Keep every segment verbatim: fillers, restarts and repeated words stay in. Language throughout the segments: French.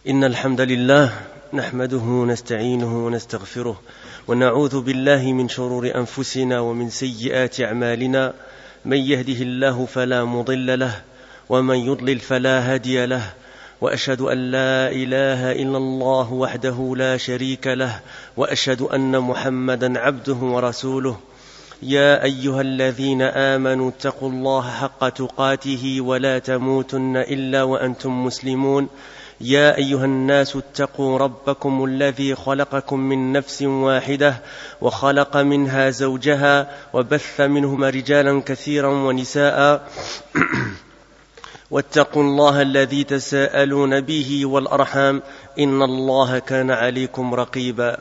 إن الحمد لله نحمده ونستعينه ونستغفره ونعوذ بالله من شرور أنفسنا ومن سيئات أعمالنا. من يهده الله فلا مضل له ومن يضلل فلا هادي له، وأشهد أن لا إله إلا الله وحده لا شريك له، وأشهد أن محمدا عبده ورسوله. يا أيها الذين آمنوا اتقوا الله حق تقاته ولا تموتن إلا وأنتم مسلمون. يا أيها الناس اتقوا ربكم الذي خلقكم من نفس واحدة وخلق منها زوجها وبث منهما رجالا كثيرا ونساء واتقوا الله الذي تساءلون به والأرحام إن الله كان عليكم رقيبا.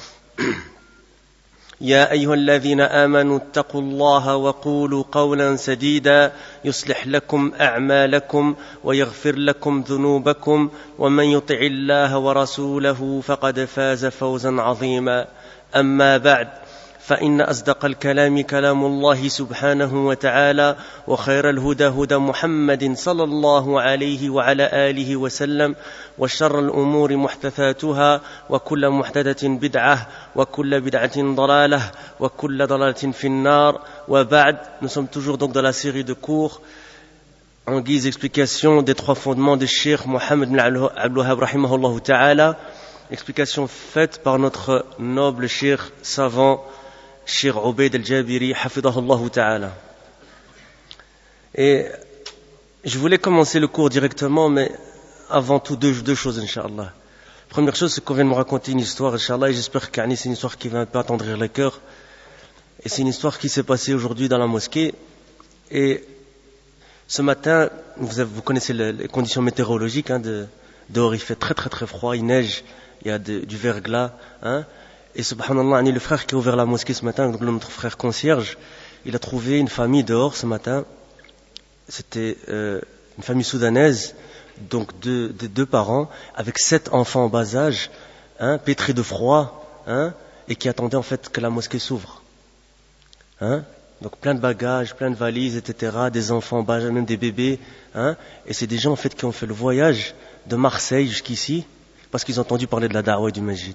يا أيها الذين آمنوا اتقوا الله وقولوا قولا سديدا يصلح لكم أعمالكم ويغفر لكم ذنوبكم، ومن يطع الله ورسوله فقد فاز فوزا عظيما. أما بعد، فإن أصدق الكلام كلام الله سبحانه وتعالى، وخير الهدى هدى محمد صلى الله عليه وعلى آله وسلم، وشر الأمور محدثاتها، وكل محدثة بدعة، وكل بدعة ضلالة، وكل ضلالة في النار. وبعد, nous sommes toujours donc dans la série de cours en guise d'explication des trois fondements de Cheikh Mohammed bin Abdul Wahhab rahimahullah ta'ala, explication faite par notre noble Cheikh savant Cheikh Ubayd al-Jabiri hafidahullah ta'ala. Et je voulais commencer le cours directement, mais avant tout deux, deux choses, Inch'Allah. Première chose, c'est qu'on vient de me raconter une histoire, Inch'Allah, et j'espère que c'est une histoire qui va un peu attendrir les cœurs. Et c'est une histoire qui s'est passée aujourd'hui dans la mosquée. Et ce matin, vous, avez, vous connaissez les, les conditions météorologiques, hein, de, dehors il fait très très très froid, il neige, il y a de, du verglas, hein. Et subhanallah, le frère qui a ouvert la mosquée ce matin, donc notre frère concierge, il a trouvé une famille dehors ce matin. C'était euh, une famille soudanaise, donc deux, deux, deux parents, avec sept enfants en bas âge, hein, pétris de froid, hein, et qui attendaient en fait que la mosquée s'ouvre. Hein, donc plein de bagages, plein de valises, et cetera, des enfants en bas âge, même des bébés. Hein, et c'est des gens en fait qui ont fait le voyage de Marseille jusqu'ici, parce qu'ils ont entendu parler de la da'wa et du masjid.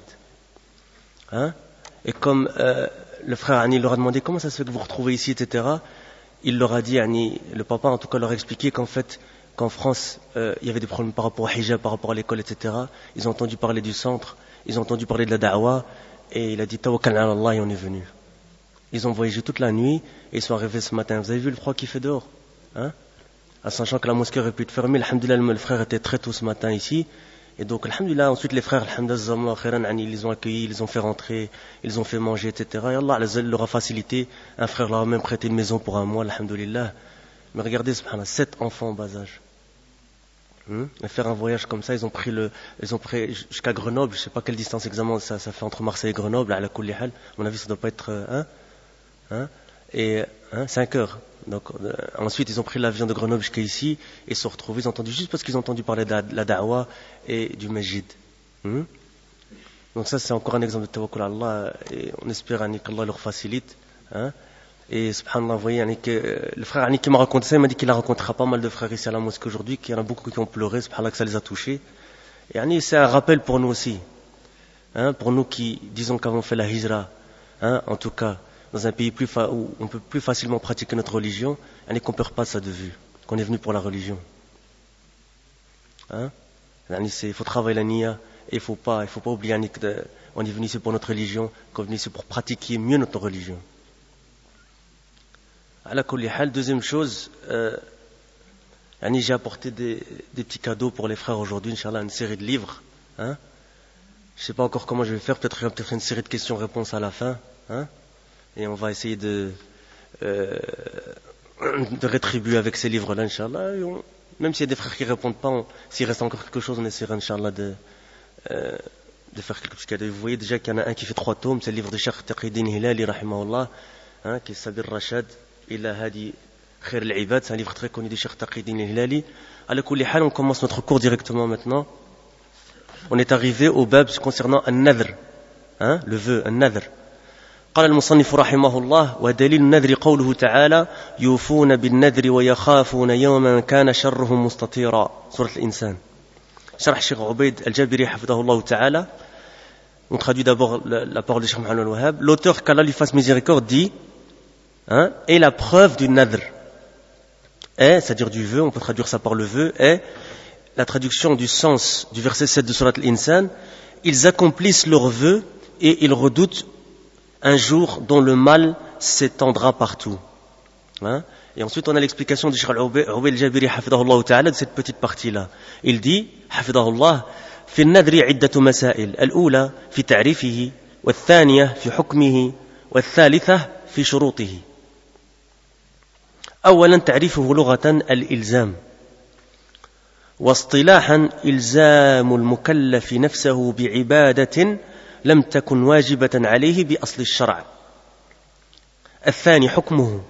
Hein? Et comme euh, le frère Ani leur a demandé comment ça se fait que vous vous retrouvez ici, et cetera, il leur a dit, Ani, le papa en tout cas leur a expliqué qu'en fait, qu'en France, euh, il y avait des problèmes par rapport au hijab, par rapport à l'école, et cetera. Ils ont entendu parler du centre, ils ont entendu parler de la da'wa, et il a dit, tawakkal ala Allah, et on est venu. Ils ont voyagé toute la nuit, et ils sont arrivés ce matin. Vous avez vu le froid qu'il fait dehors, hein? En sachant que la mosquée aurait pu être fermée, alhamdoulilah, le frère était très tôt ce matin ici. Et donc, alhamdulillah, ensuite les frères, alhamdulillah, ils les ont accueillis, ils les ont fait rentrer, ils les ont fait manger, et cetera. Et Allah leur a facilité. Un frère leur a même prêté une maison pour un mois, alhamdulillah. Mais regardez, subhanallah, sept enfants en bas âge. Hum? Et faire un voyage comme ça, ils ont pris le, ils ont pris jusqu'à Grenoble, je sais pas quelle distance exactement ça, ça fait entre Marseille et Grenoble, à la kulli hal. À mon avis, ça doit pas être, hein, hein, et, hein, cinq heures. Donc, euh, ensuite, ils ont pris l'avion de Grenoble jusqu'à ici et se sont retrouvés, ils ont entendu, juste parce qu'ils ont entendu parler de la, de la da'wa et du masjid. Hmm? Donc ça, c'est encore un exemple de tawakkul à Allah, et on espère hein, qu'Allah leur facilite. Hein? Et subhanallah, vous voyez, hein, que, euh, le frère hein, qui m'a raconté ça, il m'a dit qu'il a rencontré pas mal de frères ici à la mosquée aujourd'hui, qu'il y en a beaucoup qui ont pleuré, subhanallah, que ça les a touchés. Et hein, c'est un rappel pour nous aussi. Hein, pour nous qui, disons qu'avons fait la hijra, hein, en tout cas, dans un pays plus fa- où on peut plus facilement pratiquer notre religion, et qu'on ne perd pas ça de vue, qu'on est venu pour la religion. Hein? Il faut travailler la niya, et il ne faut pas, il faut pas oublier qu'on est venu ici pour notre religion, qu'on est venu ici pour pratiquer mieux notre religion. À la kulli hal, deuxième chose, euh, j'ai apporté des, des petits cadeaux pour les frères aujourd'hui, Inch'Allah, une série de livres. Hein? Je ne sais pas encore comment je vais faire, peut-être, peut-être une série de questions-réponses à la fin. Hein? Et on va essayer de, euh, de rétribuer avec ces livres-là, Inch'Allah. Et on, même s'il y a des frères qui ne répondent pas, on, s'il reste encore quelque chose, on essaiera, Inch'Allah, de, euh, de faire quelques petits cadeaux. Vous voyez déjà qu'il y en a un qui fait trois tomes, c'est le livre de Cheikh Taqiyuddin Hilali, rahimahullah, hein, qui est Sabir Rashad, Ila Hadi Khair al-Ibad. C'est un livre très connu de Cheikh Taqiyuddin Hilali. À la kulli hal, on commence notre cours directement maintenant. On est arrivé au bab concernant un-nadr, hein, le vœu, un-nadr. قال المصنف رحمه الله: ودليل النذر قوله تعالى: يوفون بالنذر ويخافون يوما كان شره مستطيرا. سورة الإنسان. Sharh Cheikh Ubayd al-Jabiri hafidahullah ta'ala, on traduit d'abord la, la parole de Cheikh Mohammed al-Wahhab. L'auteur, qu'Allah lui fasse miséricorde, dit, hein, est la preuve du nadr. Est, c'est-à-dire du vœu, on peut traduire ça par le vœu, est la traduction du sens du verset sept de Surat al-Insan. Ils accomplissent leurs vœux et ils redoutent un jour dont le mal s'étendra partout. Hein? Et ensuite, on a l'explication de Cheikh Ubayd al-Jabiri hafidahullah ta'ala de cette petite partie-là. Il dit, hafidahullah, في النذر عدة مسائل الأولى في تعريفه والثانية في حكمه والثالثة في شروطه. أولا تعريفه لغة الإلزام، واصطلاحا إلزام المكلف نفسه بعبادة لم تكن واجبة عليه بأصل الشرع. الثاني حكمه،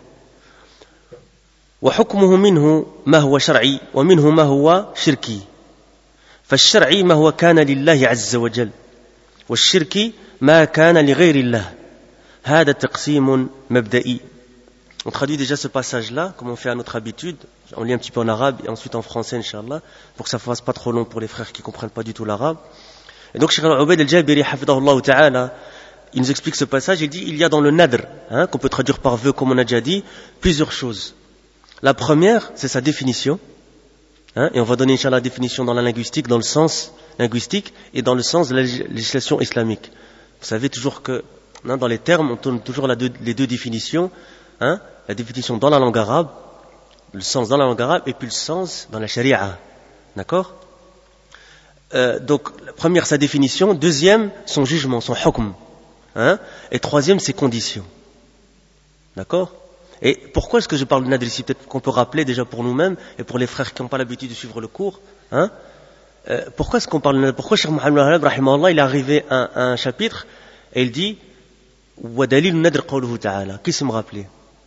وحكمه منه ما هو شرعي ومنه ما هو شركي. فالشرعي ما هو كان لله عز وجل، والشركي ما كان لغير الله. هذا تقسيم مبدئي. On traduit déjà ce passage-là, comme on fait à notre habitude. On lit un petit peu en arabe et ensuite en français, Inch'Allah, pour que ça ne fasse pas trop long pour les frères qui ne comprennent pas du tout l'arabe. Et donc, Cheikh Ubayd al-Jabiri, hafidahullah ta'ala, il nous explique ce passage. Il dit, il y a dans le nadr, hein, qu'on peut traduire par vœu, comme on a déjà dit, plusieurs choses. La première, c'est sa définition. Hein, et on va donner, Inch'Allah, la définition dans la linguistique, dans le sens linguistique et dans le sens de la législation islamique. Vous savez toujours que, hein, dans les termes, on tourne toujours la deux, les deux définitions. Hein, la définition dans la langue arabe, le sens dans la langue arabe, et puis le sens dans la charia. D'accord? euh, Donc, la première, sa définition. Deuxième, son jugement, son hukm. Hein, et troisième, ses conditions. D'accord? Et pourquoi est-ce que je parle de nadr ici? Peut-être qu'on peut rappeler déjà pour nous-mêmes et pour les frères qui n'ont pas l'habitude de suivre le cours. Hein, euh, pourquoi est-ce qu'on parle de nadr? Pourquoi Cheikh Mohammed al-Wahhab, rahimahullah, il est arrivé à, à un chapitre et il dit wa dalil nadr qawluhu ta'ala. Qui sait me rappeler?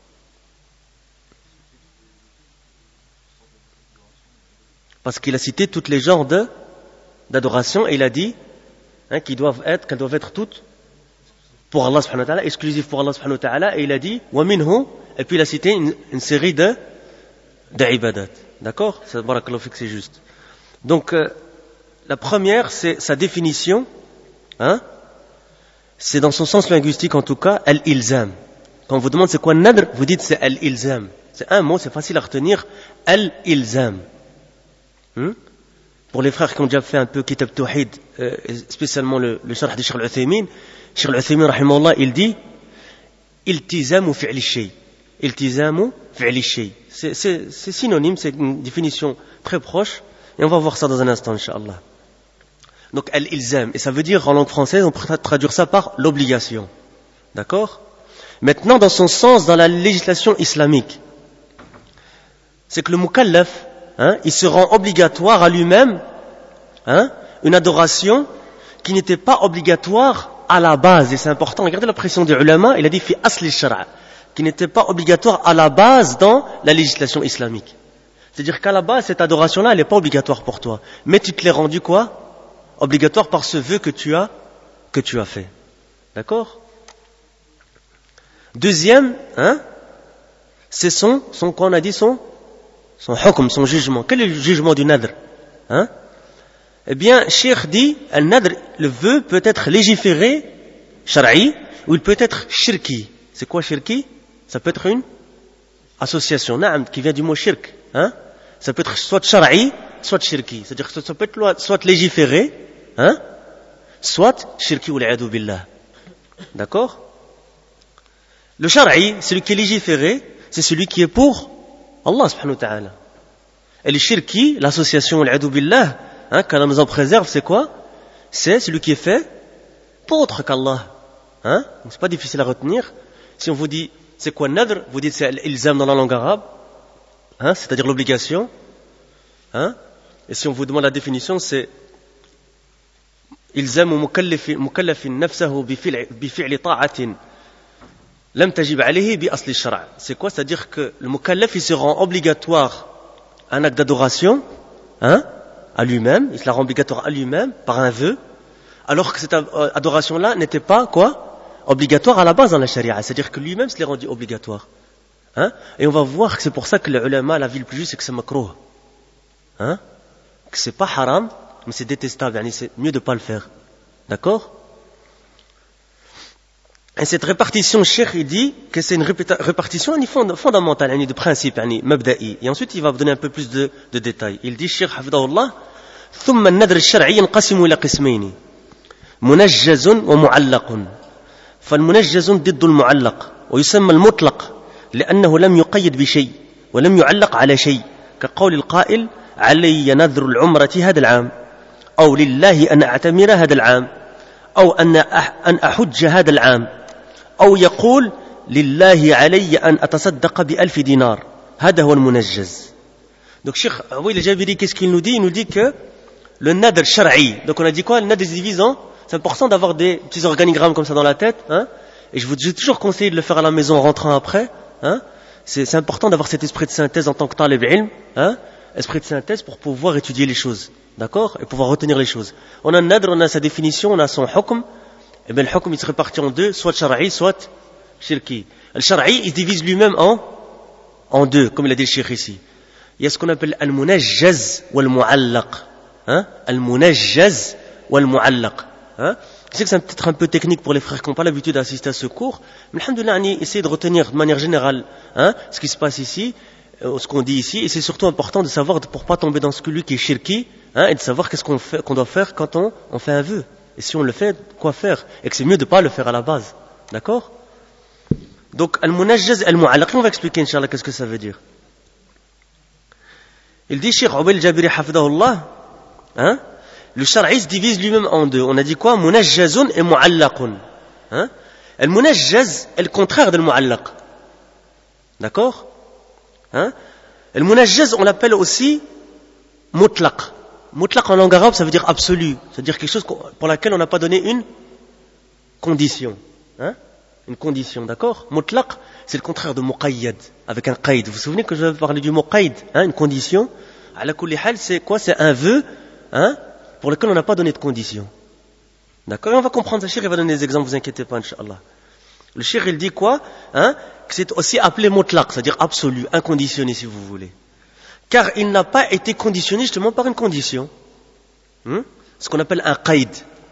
Parce qu'il a cité tous les genres de, d'adoration et il a dit, hein, qu'ils doivent être, qu'elles doivent être toutes pour Allah subhanahu wa ta'ala, exclusives pour Allah subhanahu wa ta'ala, et il a dit, wa minhu, et puis il a cité une, une série de, d'ibadat. D'accord? C'est, barakallahu fik, c'est juste. Donc, euh, la première, c'est sa définition, hein, c'est dans son sens linguistique en tout cas, al-ilzam. Quand on vous demande c'est quoi nadr, vous dites c'est al-ilzam. C'est un mot, c'est facile à retenir, al-ilzam. Hmm? Pour les frères qui ont déjà fait un peu Kitab Tawhid, euh, spécialement le, le Sharh de Cheikh al-Uthaymin, Cheikh al-Uthaymin, rahimahullah, il dit iltizamu fi'li shay. Iltizamu fi'li shay. C'est, c'est, c'est synonyme, c'est une définition très proche, et on va voir ça dans un instant, Inch'Allah. Donc, al-ilzam, et ça veut dire, en langue française, on peut traduire ça par l'obligation. D'accord? Maintenant, dans son sens, dans la législation islamique, c'est que le mukallaf, hein, il se rend obligatoire à lui-même, hein, une adoration qui n'était pas obligatoire à la base. Et c'est important, regardez la pression des ulama, il a dit fi asli shara, qui n'était pas obligatoire à la base dans la législation islamique. C'est-à-dire qu'à la base, cette adoration-là, elle n'est pas obligatoire pour toi. Mais tu te l'es rendu quoi? Obligatoire par ce vœu que tu as, que tu as fait. D'accord? Deuxième, hein, c'est son, son, quoi on a dit, son, son hukm, son jugement. Quel est le jugement du nadr? Hein? Eh bien, Cheikh dit, le nadr, le vœu peut être légiféré, shar'i, ou il peut être shirki. C'est quoi shirki? Ça peut être une association, na'am, qui vient du mot shirk. Hein? Ça peut être soit shar'i, soit shirki. C'est-à-dire que ça peut être soit légiféré, hein? Soit shirki ou l'a'adu billah. D'accord? Le shar'i, celui qui est légiféré, c'est celui qui est pour Allah subhanahu wa ta'ala. Et le shirki, l'association l'a'adu billah, hein, qu'Allah nous en préserve, c'est quoi? C'est celui qui est fait pour autre qu'Allah. Hein? Donc c'est pas difficile à retenir. Si on vous dit, c'est quoi nadr? Vous dites c'est l'ilzam dans la langue arabe, hein, c'est-à-dire l'obligation. Hein? Et si on vous demande la définition, c'est ilzamu mukallafin nafsahu bifi'li ta'atin lam tajib alayhi bi asli shara'. C'est quoi? C'est-à-dire que le mukallaf, il se rend obligatoire à un acte d'adoration, hein, à lui-même, il se la rend obligatoire à lui-même par un vœu, alors que cette adoration-là n'était pas quoi? Obligatoire à la base dans la charia. C'est-à-dire que lui-même se l'est rendu obligatoire. Hein? Et on va voir que c'est pour ça que les ulama, la vie le plus juste, c'est que c'est makrouh. Hein? Que c'est pas haram, mais c'est détestable, c'est mieux de ne pas le faire. D'accord? Et cette répartition, le cheikh, il dit que c'est une répartition fondamentale, de principe, mabda'i. Et ensuite, il va vous donner un peu plus de, de détails. Il dit, cheikh, hafidahullah, ثم النذر الشرعي ينقسم إلى قسمين منجز ومعلق فالمنجز ضد المعلق ويسمى المطلق لأنه لم يقيد بشيء ولم يعلق على شيء كقول القائل علي نذر العمرة هذا العام أو لله أن أعتمر هذا العام أو أن أن أحج هذا العام أو يقول لله علي أن أتصدق بألف دينار هذا هو المنجز. Donc Cheikh Aouil Jabiri, qu'est-ce qu'il nous dit? Il nous dit que le nadr shar'i, donc on a dit quoi? Le nadr se divise en, c'est important d'avoir des petits organigrammes comme ça dans la tête, hein? Et je vous ai toujours conseillé de le faire à la maison en rentrant après, hein? C'est, c'est important d'avoir cet esprit de synthèse en tant que talib ilm, hein? Esprit de synthèse pour pouvoir étudier les choses, d'accord? Et pouvoir retenir les choses. On a le nadr, on a sa définition, on a son hukm, et bien le hukm il se répartit en deux, soit shar'i, soit shirki. Le shar'i il se divise lui-même en, en deux, comme il a dit le cheikh ici. Il y a ce qu'on appelle al-munajjaz wal-mu'allaq. Hein? Al-munajjaz wal-mu'allaq. Hein? Je sais que c'est peut-être un peu technique pour les frères qui n'ont pas l'habitude d'assister à ce cours, mais alhamdoulilah, essayez de retenir de manière générale, hein, ce qui se passe ici, euh, ce qu'on dit ici, et c'est surtout important de savoir pour ne pas tomber dans celui qui est shirki, hein, et de savoir qu'est-ce qu'on, fait, qu'on doit faire quand on, on fait un vœu. Et si on le fait, quoi faire? Et que c'est mieux de ne pas le faire à la base. D'accord? Donc, al-munajjaz al-mu'allaq, on va expliquer, Inch'Allah, qu'est-ce que ça veut dire. Il dit, Cheikh Aouil Jabiri hafidahullah, hein, le shar'i se divise lui-même en deux. On a dit quoi? Munajjazun et mu'allaqun. Hein? Le munajjaz est le contraire de le mu'allaq. D'accord? Hein? Le munajjaz, on l'appelle aussi mutlaq. Mutlaq en langue arabe, ça veut dire absolu. C'est-à-dire quelque chose pour laquelle on n'a pas donné une condition. Hein? Une condition, d'accord? Mutlaq, c'est le contraire de muqayyad, avec un qaïd. Vous vous souvenez que je vais parler du muqayyad, hein, une condition? Ala kulli hal, c'est quoi? C'est un vœu, hein, pour lequel on n'a pas donné de condition. D'accord? Et on va comprendre ça. Le cheikh, il va donner des exemples, vous inquiétez pas, Inch'Allah. Le cheikh, il dit quoi? Hein? Que c'est aussi appelé mutlaq, c'est-à-dire absolu, inconditionné, si vous voulez. Car il n'a pas été conditionné justement par une condition. Hein? Ce qu'on appelle un qaïd.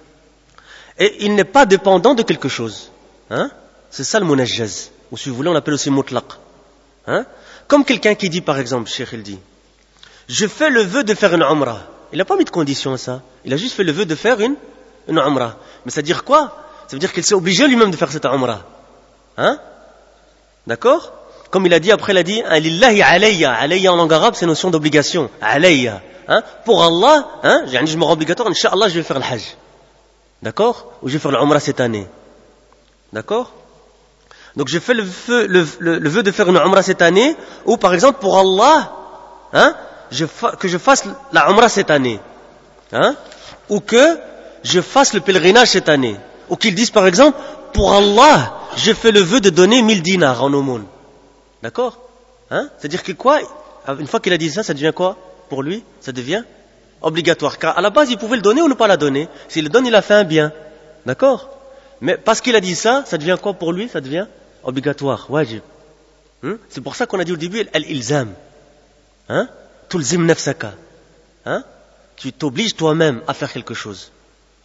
Et il n'est pas dépendant de quelque chose. Hein? C'est ça le munajjaz. Ou si vous voulez, on l'appelle aussi mutlaq. Hein? Comme quelqu'un qui dit, par exemple, cheikh, il dit, je fais le vœu de faire une umrah. Il n'a pas mis de condition à ça. Il a juste fait le vœu de faire une, une umrah. Mais ça veut dire quoi? Ça veut dire qu'il s'est obligé lui-même de faire cette umrah. Hein? D'accord? Comme il a dit, après il a dit, lillahi alayya. Alayya en langue arabe, c'est notion d'obligation. Alayya. Hein? Pour Allah, hein? Je me rends obligatoire, Inch'Allah, je vais faire le hajj. D'accord? Ou je vais faire l'umrah cette année. D'accord? Donc je fais le vœu, le, le, le vœu de faire une umrah cette année, ou par exemple pour Allah, hein, je fa, que je fasse la umrah cette année, hein, ou que je fasse le pèlerinage cette année, ou qu'ils disent par exemple, pour Allah, je fais le vœu de donner mille dinars en aumône. D'accord? Hein? C'est-à-dire que quoi? Une fois qu'il a dit ça, ça devient quoi? Pour lui, ça devient obligatoire. Car à la base, il pouvait le donner ou ne pas la donner. S'il le donne, il a fait un bien. D'accord? Mais parce qu'il a dit ça, ça devient quoi pour lui? Ça devient obligatoire, wajib. Hein? C'est pour ça qu'on a dit au début, al-ilzam. Hein? Tulzim nafsaka. Hein? Tu t'obliges toi-même à faire quelque chose.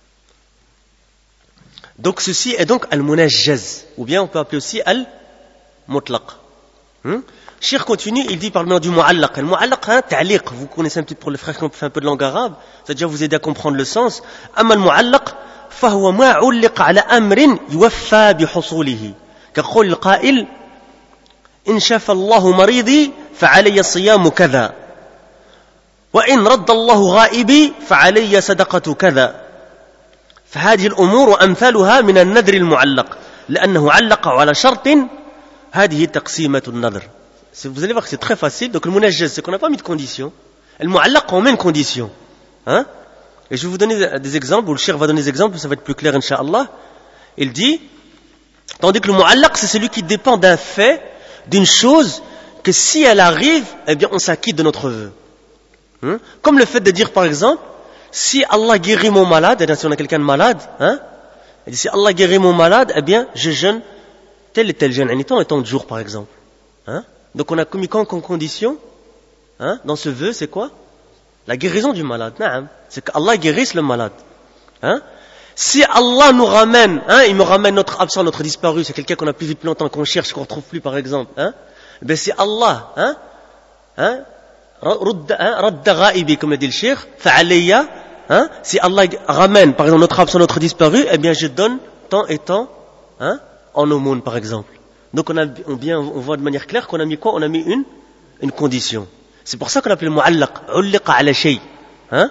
Donc ceci est donc al-munajjaz. Ou bien on peut appeler aussi al-mutlaq. Hein? Cheikh continue, il dit par le nom du mu'allaq. Le mu'allaq, hein, ta'liq. Vous connaissez un petit peu pour les frères qui ont fait un peu de langue arabe. Ça va déjà vous aider à comprendre le sens. Amma al-mu'allaq, فهو ما علق على أمر يوفى بحصوله كقول القائل إن شفى الله مريضي فعلي الصيام كذا وإن رد الله غائبي فعلي صدقة كذا فهذه الأمور وأمثالها من النذر المعلق لأنه علق على شرط هذه تقسيمة النذر. Vous allez voir que c'est très facile. Donc le munajjaz, c'est qu'on n'a pas mis de condition. Le mu'allaq, on met une condition. Hein? Et je vais vous donner des exemples, ou le cheikh va donner des exemples, ça va être plus clair, Inch'Allah. Il dit, tandis que le mu'allaq, c'est celui qui dépend d'un fait, d'une chose, que si elle arrive, eh bien, on s'acquitte de notre vœu. Hein? Comme le fait de dire, par exemple, si Allah guérit mon malade, et si on a quelqu'un de malade, hein, il dit, si Allah guérit mon malade, eh bien, je jeûne tel et tel jeûne, en étant et tant de jours, par exemple. Hein? Donc, on a commis quoi comme condition, hein, dans ce vœu, c'est quoi? La guérison du malade, naam. C'est qu'Allah guérisse le malade. Hein? Si Allah nous ramène, hein, il me ramène notre absent, notre disparu, c'est quelqu'un qu'on a plus vu depuis longtemps, qu'on cherche, qu'on ne retrouve plus par exemple, hein? Ben c'est Allah, hein? Hein? Radda ghaibi, comme le dit le cheikh, fa'alayya, hein? Si Allah ramène par exemple notre absent, notre disparu, eh bien je donne tant et tant, hein, en aumône par exemple. Donc on, a, on, bien, on voit de manière claire qu'on a mis quoi? On a mis une, une condition. C'est pour ça qu'on appelle le mu'allaq, ulliqa ala shay, hein?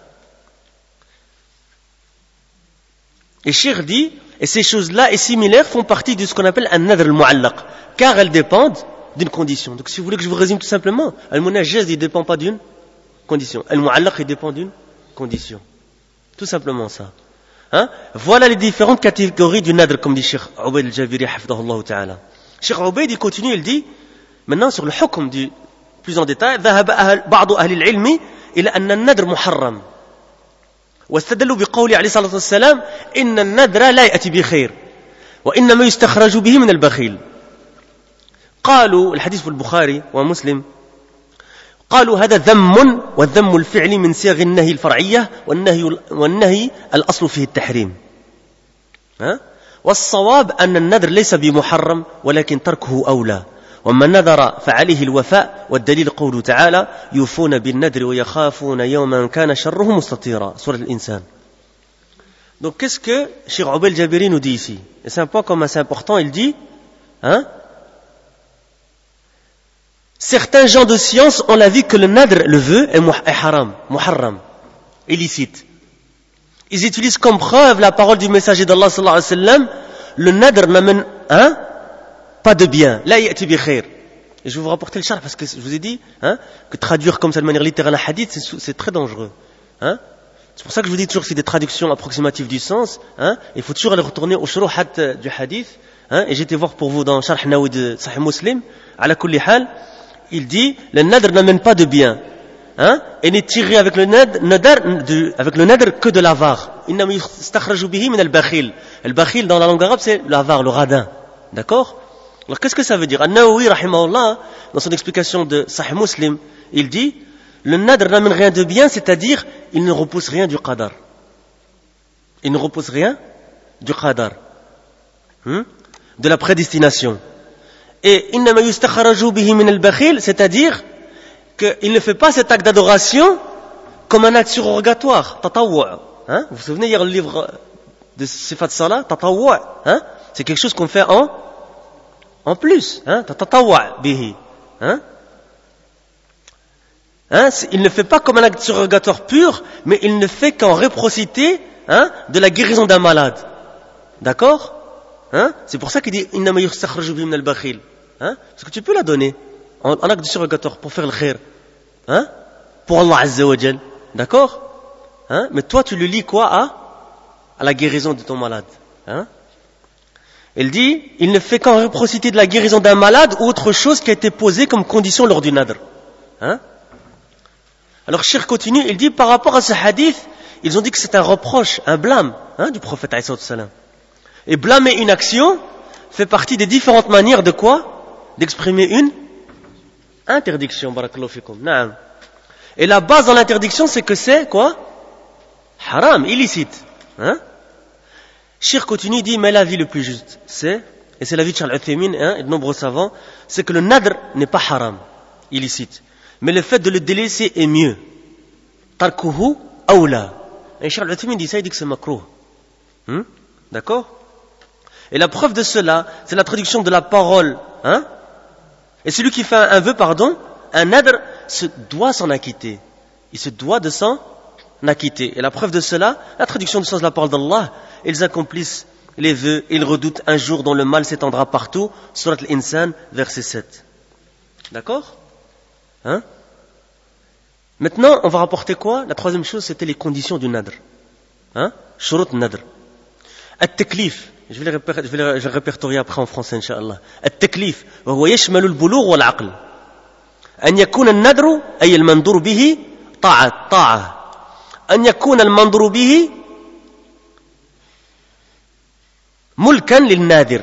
Et Cheikh dit, et ces choses-là et similaires font partie de ce qu'on appelle un nadr al-mu'allaq, car elles dépendent d'une condition. Donc si vous voulez que je vous résume tout simplement, al-munajjaz il ne dépend pas d'une condition, al-mu'allaq il dépend d'une condition. Tout simplement ça. Hein? Voilà les différentes catégories du nadr, comme dit Cheikh Ubayd al-Jabiri hafidahullah ta'ala. Cheikh Ubayd il continue, il dit, maintenant sur le hukm du plus en détail, ذهب بعض أهل العلم إلى أن النذر محرم. واستدلوا بقوله عليه الصلاة والسلام إن النذر لا يأتي بخير وإنما يستخرج به من البخيل. قالوا الحديث في البخاري ومسلم قالوا هذا ذم والذم الفعل من صيغ النهي الفرعية والنهي, والنهي الأصل فيه التحريم. ها؟ والصواب أن النذر ليس بمحرم ولكن تركه أولى ومن نذر فعليه الوفاء والدليل قوله تعالى يوفون بالنذر ويخافون يوما كان شره مستطيرا سورة الإنسان. Donc qu'est-ce que Cheikh Ubayd al-Jabiri nous dit ici? Et c'est un point comme assez important, il dit hein, certains gens de science ont l'avis que le nadr, le vœu, est haram, muharram, illicite. Ils utilisent comme preuve la parole du messager d'Allah sallallahu alayhi wa sallam, le nadr n'amène hein, pas de bien. La ya'ti bi khair. Et je vais vous rapporter le charh parce que je vous ai dit hein, que traduire comme ça de manière littérale un hadith, c'est, c'est très dangereux. Hein. C'est pour ça que je vous dis toujours que c'est des traductions approximatives du sens. Hein. Il faut toujours aller retourner au shuruhat du hadith. Hein. Et j'étais voir pour vous dans Sharh Nawawi de Sahih Muslim, ala kulli hal, il dit le nadr n'amène pas de bien. Hein. Et n'est tiré avec le nadr, nadr de, avec le nadr que de l'avare. Innama yustakhraju bihi min al-bakhil. Al-bakhil dans la langue arabe c'est l'avare, le radin. D'accord? Alors qu'est-ce que ça veut dire? An-Nawawi rahimahullah dans son explication de Sahih Muslim, il dit le nadr n'amène rien de bien, c'est-à-dire il ne repousse rien du qadar. Il ne repousse rien du qadar. Hmm? De la prédestination. Et innama yustakhraju bihi min al-bakhil, c'est-à-dire qu'il ne fait pas cet acte d'adoration comme un acte surrogatoire, tatawwu'. Hein? Vous vous souvenez hier le livre de Sifat Salah, tatawwu', hein? C'est quelque chose qu'on fait en en plus, hein, tatawwa' bihi, hein, hein, il ne fait pas comme un acte surrogatoire pur, mais il ne fait qu'en réciprocité, hein, de la guérison d'un malade, d'accord, hein, c'est pour ça qu'il dit innama yustakhraju bihi min al-bakhil, hein, parce que tu peux la donner en, en acte surrogatoire pour faire le khair, hein, pour Allah Azza wa Jal, d'accord, hein, mais toi tu le lis quoi à à la guérison de ton malade, hein. Il dit, il ne fait qu'en réciprocité de la guérison d'un malade ou autre chose qui a été posée comme condition lors du nadr. Hein? Alors, Cheikh continue, il dit, par rapport à ce hadith, ils ont dit que c'est un reproche, un blâme, hein, du prophète alayhi salam. Et blâmer une action fait partie des différentes manières de quoi? D'exprimer une interdiction, barakallahu fikum. Naam. Et la base dans l'interdiction, c'est que c'est quoi? Haram, illicite. Hein? Cheikh continue, dit, mais l'avis le plus juste, c'est, et c'est l'avis de Charles Uthaymin hein, et de nombreux savants, c'est que le nadr n'est pas haram, illicite. Mais le fait de le délaisser est mieux. Tarkuhu awla. Et Charles Uthaymin dit ça, il dit que c'est makruh. Hmm? D'accord? Et la preuve de cela, c'est la traduction de la parole. Hein? Et celui qui fait un, un vœu, pardon, un nadr se doit s'en acquitter. Il se doit de s'en acquitter. Et la preuve de cela, la traduction du sens de la parole d'Allah, ils accomplissent les vœux, ils redoutent un jour dont le mal s'étendra partout. Surat al-Insan, verset sept. D'accord? Hein? Maintenant, on va rapporter quoi? La troisième chose, c'était les conditions du nadr. Hein? Shurut nadr. At-taklif. Je vais les réper- je vais les répertorier après en français, Inch'Allah. At-taklif. وهو يشمل البلوغ والعقل. أن يكون النذر أي المنظور به طاعة طاعة. أن يكون المنظور به ملكا للناذر.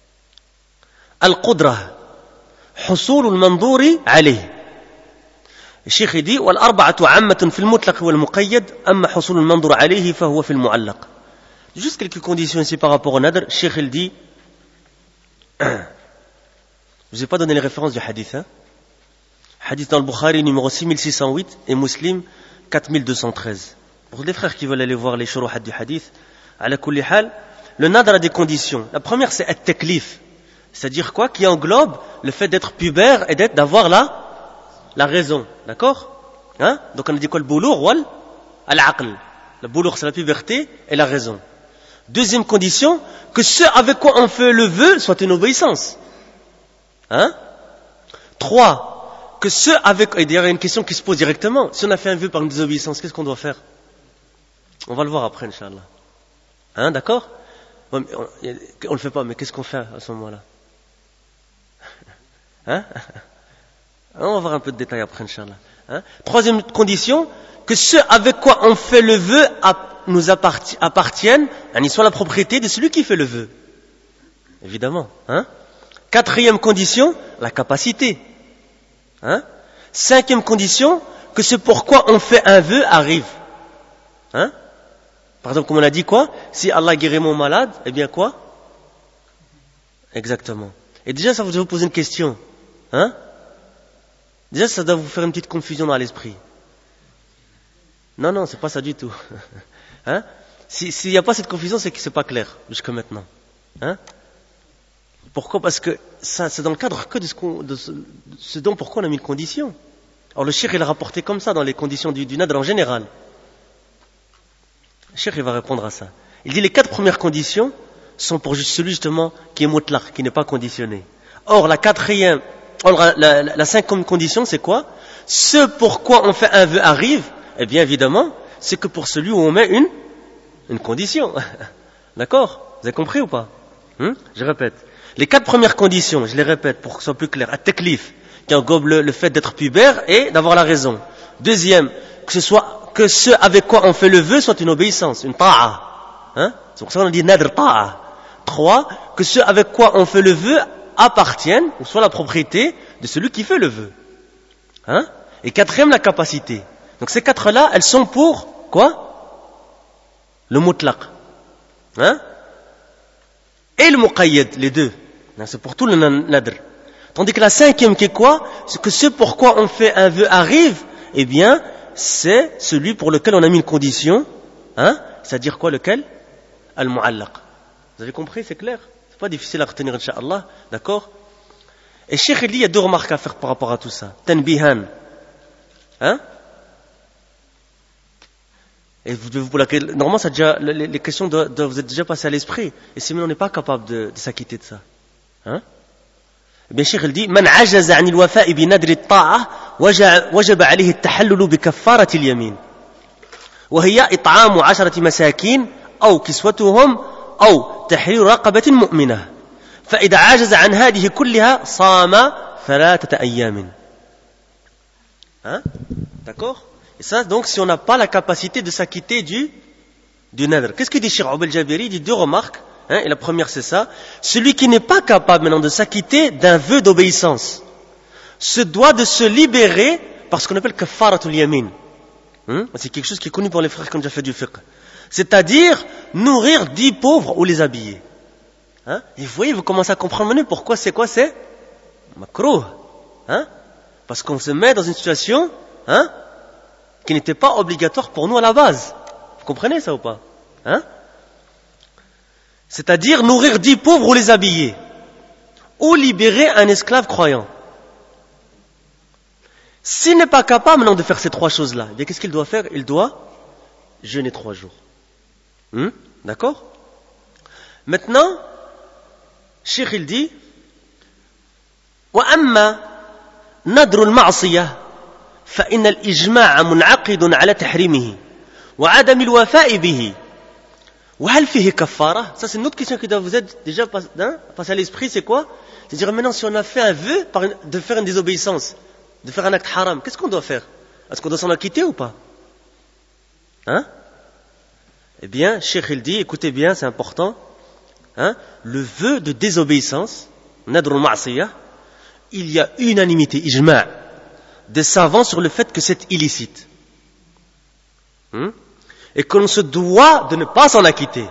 القدرة حصول المنظور عليه. الشيخ يدي والأربعة عامة في المطلق والمقيد أما حصول المنظور عليه فهو في المعلق. Juste quelques conditions ici par rapport au nadr. Cheikh il dit, je ne vous ai pas donné les références du hadith. Hein? Hadith dans le Bukhari numéro six mille six cent huit et Muslim quatre mille deux cent treize. Pour les frères qui veulent aller voir les shuruhat du hadith, ala kulli hal, le nadr a des conditions. La première c'est at-taklif, c'est-à-dire quoi? Qui englobe le fait d'être pubère et d'être, d'avoir la, la raison. D'accord? Hein? Donc on a dit quoi? Le boulour wal al-aql. Le boulour c'est la puberté et la raison. Deuxième condition, que ce avec quoi on fait le vœu soit une obéissance. Hein? Trois, que ce avec... Et d'ailleurs, il y a une question qui se pose directement. Si on a fait un vœu par une désobéissance, qu'est-ce qu'on doit faire? On va le voir après, Inch'Allah. Hein, d'accord? On ne le fait pas, mais qu'est-ce qu'on fait à ce moment-là? Hein? On va voir un peu de détails après, Inch'Allah. Hein? Troisième condition, que ce avec quoi on fait le vœu nous appartienne, soit la propriété de celui qui fait le vœu. Évidemment. Hein? Quatrième condition, la capacité. Hein? Cinquième condition, que ce pourquoi on fait un vœu arrive. Hein? Par exemple, comme on a dit quoi? Si Allah guérit mon malade, eh bien quoi? Exactement. Et déjà, ça vous pose une question. Hein? Déjà, ça doit vous faire une petite confusion dans l'esprit. Non, non, c'est pas ça du tout. Hein? S'il n'y a pas cette confusion, c'est que c'est pas clair jusqu'à maintenant. Hein? Pourquoi? Parce que ça, c'est dans le cadre que de ce, de ce, de ce dont pourquoi on a mis une condition. Alors le cheikh il a rapporté comme ça dans les conditions du, du nadr en général. Le cheikh il va répondre à ça. Il dit les quatre premières conditions sont pour celui justement qui est mutlaq, qui n'est pas conditionné. Or la quatrième, or, la, la, la cinquième condition c'est quoi? Ce pourquoi on fait un vœu arrive. Eh bien évidemment, c'est que pour celui où on met une, une condition. D'accord? Vous avez compris ou pas? hum Je répète. Les quatre premières conditions, je les répète pour que ce soit plus clair. At-taklif, qui englobe le, le fait d'être pubère et d'avoir la raison. Deuxième, que ce soit, que ce avec quoi on fait le vœu soit une obéissance, une ta'a. Hein? C'est pour ça qu'on a dit nadr ta'a. Trois, que ce avec quoi on fait le vœu appartienne, ou soit la propriété de celui qui fait le vœu. Hein? Et quatrième, la capacité. Donc ces quatre-là, elles sont pour quoi? Le mutlaq. Hein? Et le muqayyad, les deux. C'est pour tout le nadr. Tandis que la cinquième qui est quoi? C'est que ce pourquoi on fait un vœu arrive, eh bien, c'est celui pour lequel on a mis une condition. Hein? C'est-à-dire quoi lequel? Al-mu'allaq. Vous avez compris, c'est clair? C'est pas difficile à retenir, Inch'Allah. D'accord? Et Cheikh il dit, il y a deux remarques à faire par rapport à tout ça. Tanbihan. Hein? Et vous devez vous poser normalement, ça déjà, les, les questions doivent, doivent vous être déjà passées à l'esprit. Et si on n'est pas capable de, de s'acquitter de ça. Hein? Eh bien, Cheikh il dit, Man ajaza anil wafa'i bi nadri ta'a, wajaba alayhi at-tahallulu bi kaffarati al-yamin. Wa hiya it'amu asharati masakin, aw kiswatuhum, aw tahriru raqabatin mu'minah. Fa idha ajaza an hadhihi kullaha, sama thalathata ayyamin. Hein? D'accord? Et ça, donc, si on n'a pas la capacité de s'acquitter du, du nadr. Qu'est-ce que dit Cheikh Abel Jabiri? Il dit deux remarques. Hein, et la première, c'est ça. Celui qui n'est pas capable maintenant de s'acquitter d'un vœu d'obéissance se doit de se libérer par ce qu'on appelle kaffaratul yamin. Hein? C'est quelque chose qui est connu pour les frères qui ont déjà fait du fiqh. C'est-à-dire, nourrir dix pauvres ou les habiller. Hein? Et vous voyez, vous commencez à comprendre maintenant pourquoi c'est quoi? C'est makrouh. Hein? Parce qu'on se met dans une situation, hein, qui n'était pas obligatoire pour nous à la base. Vous comprenez ça ou pas? Hein? C'est-à-dire nourrir dix pauvres ou les habiller. Ou libérer un esclave croyant. S'il n'est pas capable maintenant de faire ces trois choses-là, eh bien qu'est-ce qu'il doit faire? Il doit jeûner trois jours. Hum? D'accord? Maintenant, Cheikh il dit, wa amma nadru al-ma'siyah فإن الإجماع منعقد على تحريمه وعدم الوفاء به وهل فيه كفارة? Ça c'est une autre question qui doit vous être déjà passée à l'esprit, c'est quoi? C'est-à-dire maintenant si on a fait un vœu de faire une désobéissance, de faire un acte haram, qu'est-ce qu'on doit faire? Est-ce qu'on doit s'en acquitter ou pas? Hein? Eh bien, Cheikh il dit, écoutez bien, c'est important, hein? Le vœu de désobéissance, nadru al-ma'siyah, il y a unanimité, ijma', des savants sur le fait que c'est illicite. Hmm? Et que l'on se doit de ne pas s'en acquitter.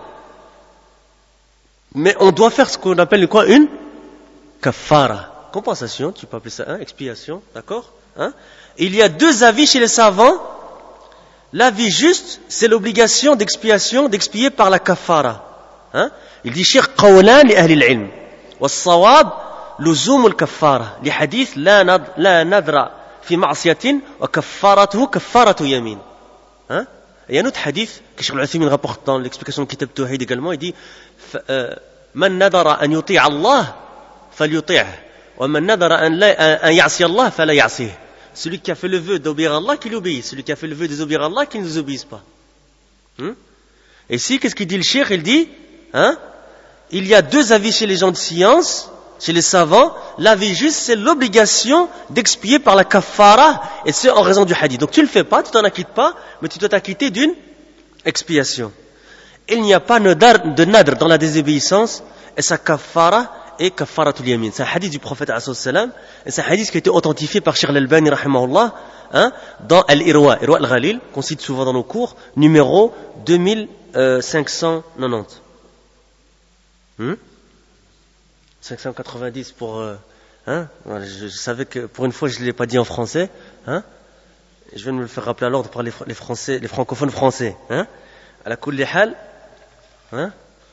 Mais on doit faire ce qu'on appelle quoi? Une kafara. Compensation, tu peux appeler ça, hein, expiation, d'accord, hein? Il y a deux avis chez les savants. L'avis juste, c'est l'obligation d'expiation, d'expier par la kafara. Hein? Il dit Cheikh qawlan li ahli al-ilm. والصواب لزوم الكفارة لحديث لا نذر لا نذر في معصية وكفارته كفارة يمين. Hein? Il y a un autre hadith que Cheikh Al-Uthaymin rapporte dans l'explication de Kitab Tawhid également. Il dit من نذر أن يطيع الله فليطيعه ومن نذر أن لا أن يعصي الله فلا يعصيه. Celui qui a fait le vœu d'obéir à Allah, qu'il obéisse. Celui qui a fait le vœu de désobéir à Allah, qu'il ne désobéisse pas. Hmm? Et ici, qu'est-ce qu'il dit le cheikh? Il dit, hein, il y a deux avis chez les gens de science, chez les savants. L'avis juste, c'est l'obligation d'expier par la kafara, et c'est en raison du hadith. Donc tu ne le fais pas, tu t'en acquittes pas, mais tu dois t'acquitter d'une expiation. Il n'y a pas de nadr dans la désobéissance, et sa kafara et kafaratul yamin. C'est un hadith du prophète alayhi salam, et c'est un hadith qui a été authentifié par Cheikh Al-Albani rahimahullah, hein, dans Al-Irwa, Irwa Al-Ghalil, qu'on cite souvent dans nos cours, numéro deux mille cinq cent quatre-vingt-dix. Hmm? cinq cent quatre-vingt-dix pour... Euh, hein, je, je savais que pour une fois je ne l'ai pas dit en français. Hein, je viens de me le faire rappeler à l'ordre par les, les, français, les francophones français. Hein, à la kulli hal. Hein,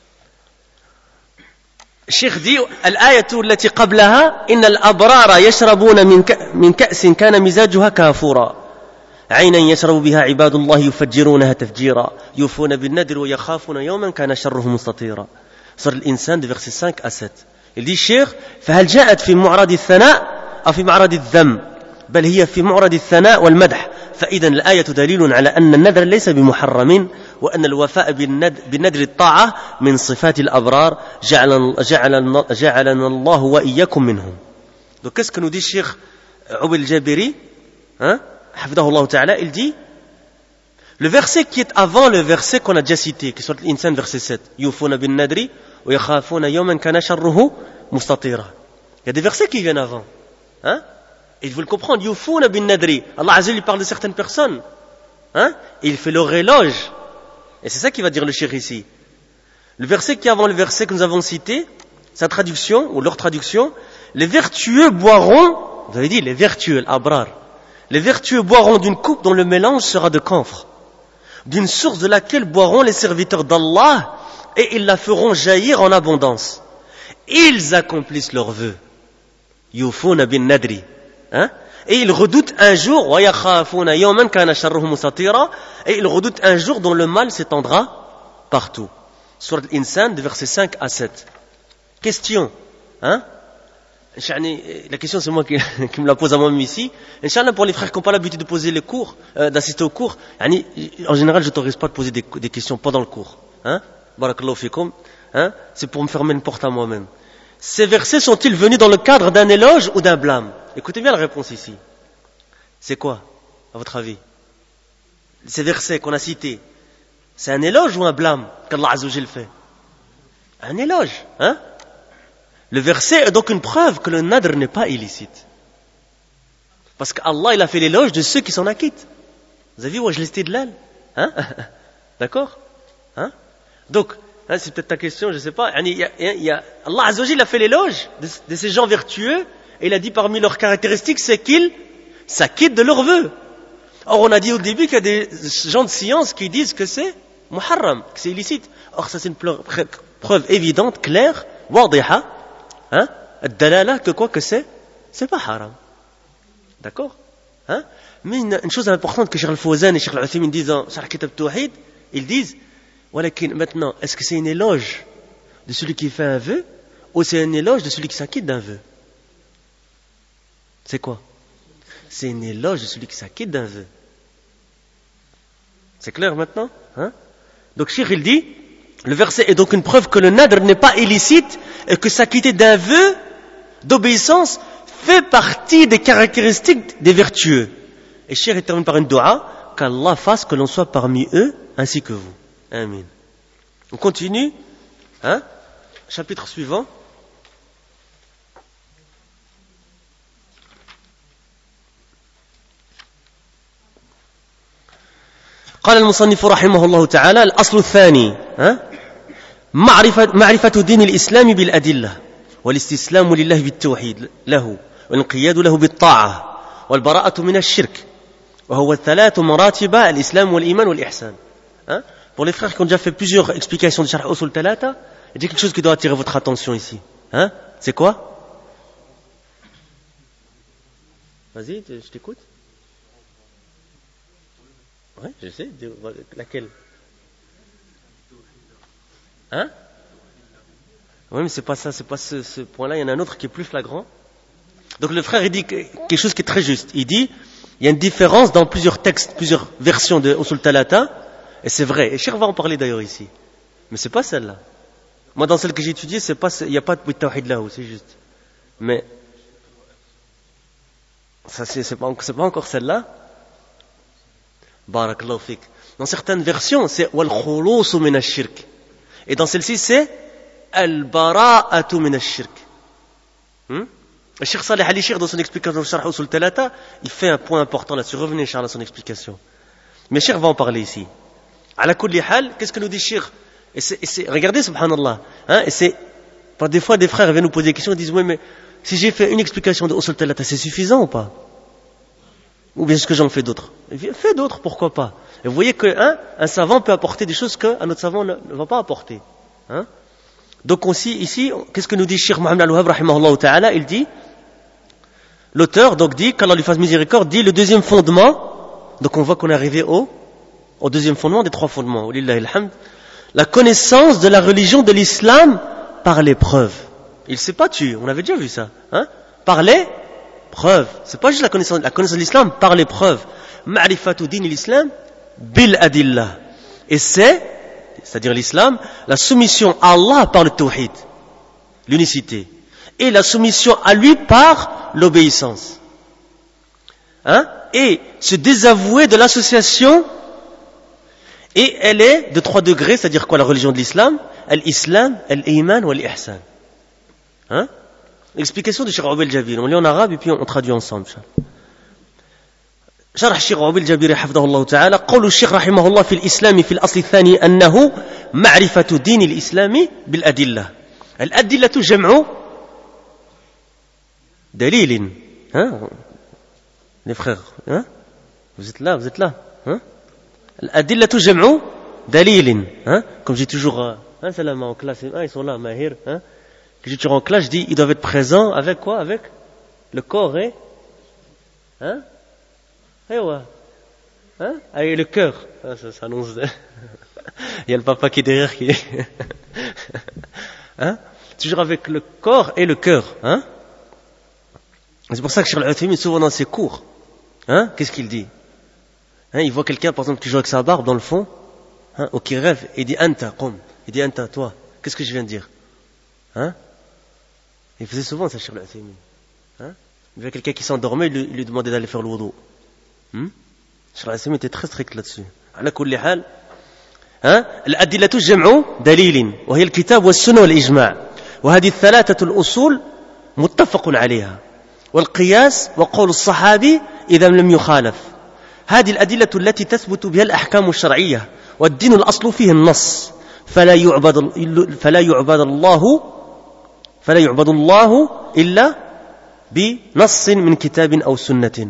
الشيخ دي الآية التي قبلها إن الأبرار يشربون من من كأس كان مزاجها كافورا عينا يشرب بها عباد الله يفجرونها تفجيرا يوفون بالنذر ويخافون يوما كان شره مستطيرا. سورة الإنسان de versets cinq à sept. Il dit الشيخ فهل جاءت في معرض الثناء أو في معرض الذم بل هي في معرض الثناء والمدح فإذا الآية دليل على أن النذر ليس بمحرم وأن الوفاء بالنذر الطاعة من صفات الأبرار جعلنا جعلنا الله وإياكم منهم. Donc qu'est-ce que nous dit Cheikh Ubayd al-Jabiri, hein, حفظه الله تعالى? Il dit le verset qui est avant le verset qu'on a déjà cité, qui est sur l'Insan verset sept, يوفون بالنذر ويخافون يوما كان شره مستطيرا. Il y a des versets qui viennent avant, hein? Et il faut le comprendre, يوفون بالنذر. Allah Azza wa Jalla parle de certaines personnes, hein? Et il fait leur éloge. Et c'est ça qui va dire le cheikh ici. Le verset qui est avant le verset que nous avons cité, sa traduction, ou leur traduction, les vertueux boiront, vous avez dit, les vertueux, l'abrar, les vertueux boiront d'une coupe dont le mélange sera de camphre, d'une source de laquelle boiront les serviteurs d'Allah, et ils la feront jaillir en abondance. Ils accomplissent leurs vœux. Yufuna bin nadri. Hein? Et ils redoutent un jour, et ils redoutent un jour dont le mal s'étendra partout. Surat Al-Insan, de versets cinq à sept. Question, hein? La question c'est moi qui, qui me la pose à moi-même ici. Inch'Allah, pour les frères qui n'ont pas l'habitude de poser les cours, euh, d'assister aux cours, en général je t'autorise pas de poser des, des questions pendant le cours. Hein? Barakallahu fikum. Hein? C'est pour me fermer une porte à moi-même. Ces versets sont-ils venus dans le cadre d'un éloge ou d'un blâme? Écoutez bien la réponse ici. C'est quoi, à votre avis? Ces versets qu'on a cités, c'est un éloge ou un blâme qu'Allah Azza wa Jalla fait? Un éloge, hein? Le verset est donc une preuve que le nadr n'est pas illicite. Parce qu'Allah, il a fait l'éloge de ceux qui s'en acquittent. Vous avez vu, wajh l'istidlal? Hein? D'accord? Hein? Donc, hein, c'est peut-être ta question, je ne sais pas. Il y a, il y a, Allah Azza wa Jalla a fait l'éloge de, de ces gens vertueux, et il a dit parmi leurs caractéristiques, c'est qu'ils s'acquittent de leurs vœux. Or, on a dit au début qu'il y a des gens de science qui disent que c'est muharram, que c'est illicite. Or, ça c'est une preuve évidente, claire, wadiha, hein, dalala, que quoi que c'est, c'est pas haram. D'accord? Hein? Mais une, une chose importante que Cheikh Al-Fawzan et Cheikh Al-Uthaymin disent dans Sharh Kitab Tawhid, ils disent, walakin, maintenant, est-ce que c'est une éloge de celui qui fait un vœu, ou c'est un éloge de celui qui s'acquitte d'un vœu? C'est quoi? C'est une éloge de celui qui s'acquitte d'un vœu. C'est clair maintenant, hein? Donc Cheikh il dit, le verset est donc une preuve que le nadr n'est pas illicite et que s'acquitter d'un vœu d'obéissance fait partie des caractéristiques des vertueux. Et Cheikh il termine par une dua, qu'Allah fasse que l'on soit parmi eux ainsi que vous. Amin. On continue, hein? Chapitre suivant. قال المصنف رحمه الله تعالى الأصل الثاني معرفة, معرفة دين الإسلام بالأدلة والاستسلام لله بالتوحيد له والانقياد له بالطاعة والبراءة من الشرك وهو الثلاث مراتب الإسلام والإيمان والإحسان. Hein? Pour les frères qui ont déjà fait plusieurs explications de Sharh Usul Thalatha, il y a quelque chose qui doit attirer votre attention ici. Hein? C'est quoi? Vas-y, je t'écoute. Oui, je sais. Laquelle? Hein? Oui, mais c'est pas ça, c'est pas ce, ce point-là. Il y en a un autre qui est plus flagrant. Donc le frère, il dit quelque chose qui est très juste. Il dit, il y a une différence dans plusieurs textes, plusieurs versions de Usul Thalatha, et c'est vrai. Et Cheikh va en parler d'ailleurs ici. Mais c'est pas celle-là. Moi, dans celle que j'ai étudiée, c'est pas, il n'y a pas de tawhid là-haut, c'est juste. Mais, ça, c'est, c'est pas, c'est pas encore celle-là. Barakallahu fik. Dans certaines versions, c'est wal khulusu min ash-shirk. Et dans celle-ci, c'est al bara'atu min ash-shirk. Hmm? Le Cheikh Saleh Ali Cheikh, dans son explication de Sharh Usul Thalatha, il fait un point important là-dessus. Revenez, Inch'Allah, à son explication. Mais Cheikh va en parler ici. À la kulli hal, qu'est-ce que nous dit Cheikh? Et c'est, et c'est, regardez, subhanallah. Hein, et c'est, par des fois, des frères viennent nous poser des questions et disent, oui, mais si j'ai fait une explication de Usul Thalatha, c'est suffisant ou pas? Ou bien est-ce que j'en fais d'autres? Fais d'autres, pourquoi pas? Et vous voyez qu'un hein, un savant peut apporter des choses qu'un autre savant ne, ne va pas apporter. Hein? Donc aussi, ici, qu'est-ce que nous dit Cheikh Mohammed Al-Wahhab, rahimahullah ta'ala? Il dit, l'auteur donc dit, qu'Allah lui fasse miséricorde, dit le deuxième fondement, donc on voit qu'on est arrivé au, au deuxième fondement des trois fondements, lillahi alhamd, la connaissance de la religion de l'islam par les preuves. Il ne s'est pas tué, on avait déjà vu ça. Hein? Par les preuves. C'est pas juste la connaissance, la connaissance de l'islam par les preuves. Ma'rifatu din l'islam bil adillah. Et c'est, c'est-à-dire l'islam, la soumission à Allah par le tawhid, l'unicité. Et la soumission à lui par l'obéissance. Hein? Et se désavouer de l'association, et elle est de trois degrés, c'est-à-dire quoi la religion de l'islam? Al-Islam, Al-Iman ou Al-Ihsan. Hein? L'explication de Cheikh Rabi al-Jabiri. On lit en arabe et puis on traduit ensemble. شرح الشيخ ربيع الجابري حفظه الله تعالى قول الشيخ رحمه الله في الإسلام في الأصل الثاني أنه معرفة دين الإسلام بالأدلة. الأدلة جمع دليل. ها les frères, hein? Vous êtes là, vous êtes là, hein? الأدلة جمع دليل, hein? Comme j'ai toujours, hein, c'est là en classe, hein, ils sont là, Mahir, hein? Que j'ai toujours en classe, je dis, ils doivent être présents avec quoi? Avec le corps et, hein? Eh ouais, hein? Avec le cœur. Ah, ça s'annonce. Il y a le papa qui est derrière qui, hein? Toujours avec le corps et le cœur, hein? C'est pour ça que Cheikh Al-Uthaymin, souvent dans ses cours, hein, qu'est-ce qu'il dit? Hein, il voit quelqu'un, par exemple, qui joue avec sa barbe dans le fond, hein, ou qui rêve, et il dit Anta, qum. Il dit Anta, toi. Qu'est-ce que je viens de dire? Hein? Il faisait souvent ça, Cheikh Al-Uthaymin. Hein? Il voyait quelqu'un qui s'endormait, il lui, il lui demandait d'aller faire le wudu. Hmm? Cheikh Al-Uthaymin était très strict là-dessus. على كل حال, hein? الأدلة جمع دليل وهي الكتاب والسنة والإجماع وهذه الثلاثة الأصول متفق عليها والقياس وقول الصحابي إذا لم يخالف. هذه الأدلة التي تثبت بها الأحكام الشرعية والدين الأصل فيه النص فلا يعبد فلا يعبد الله فلا يعبد الله إلا بنص من كتاب أو سنة.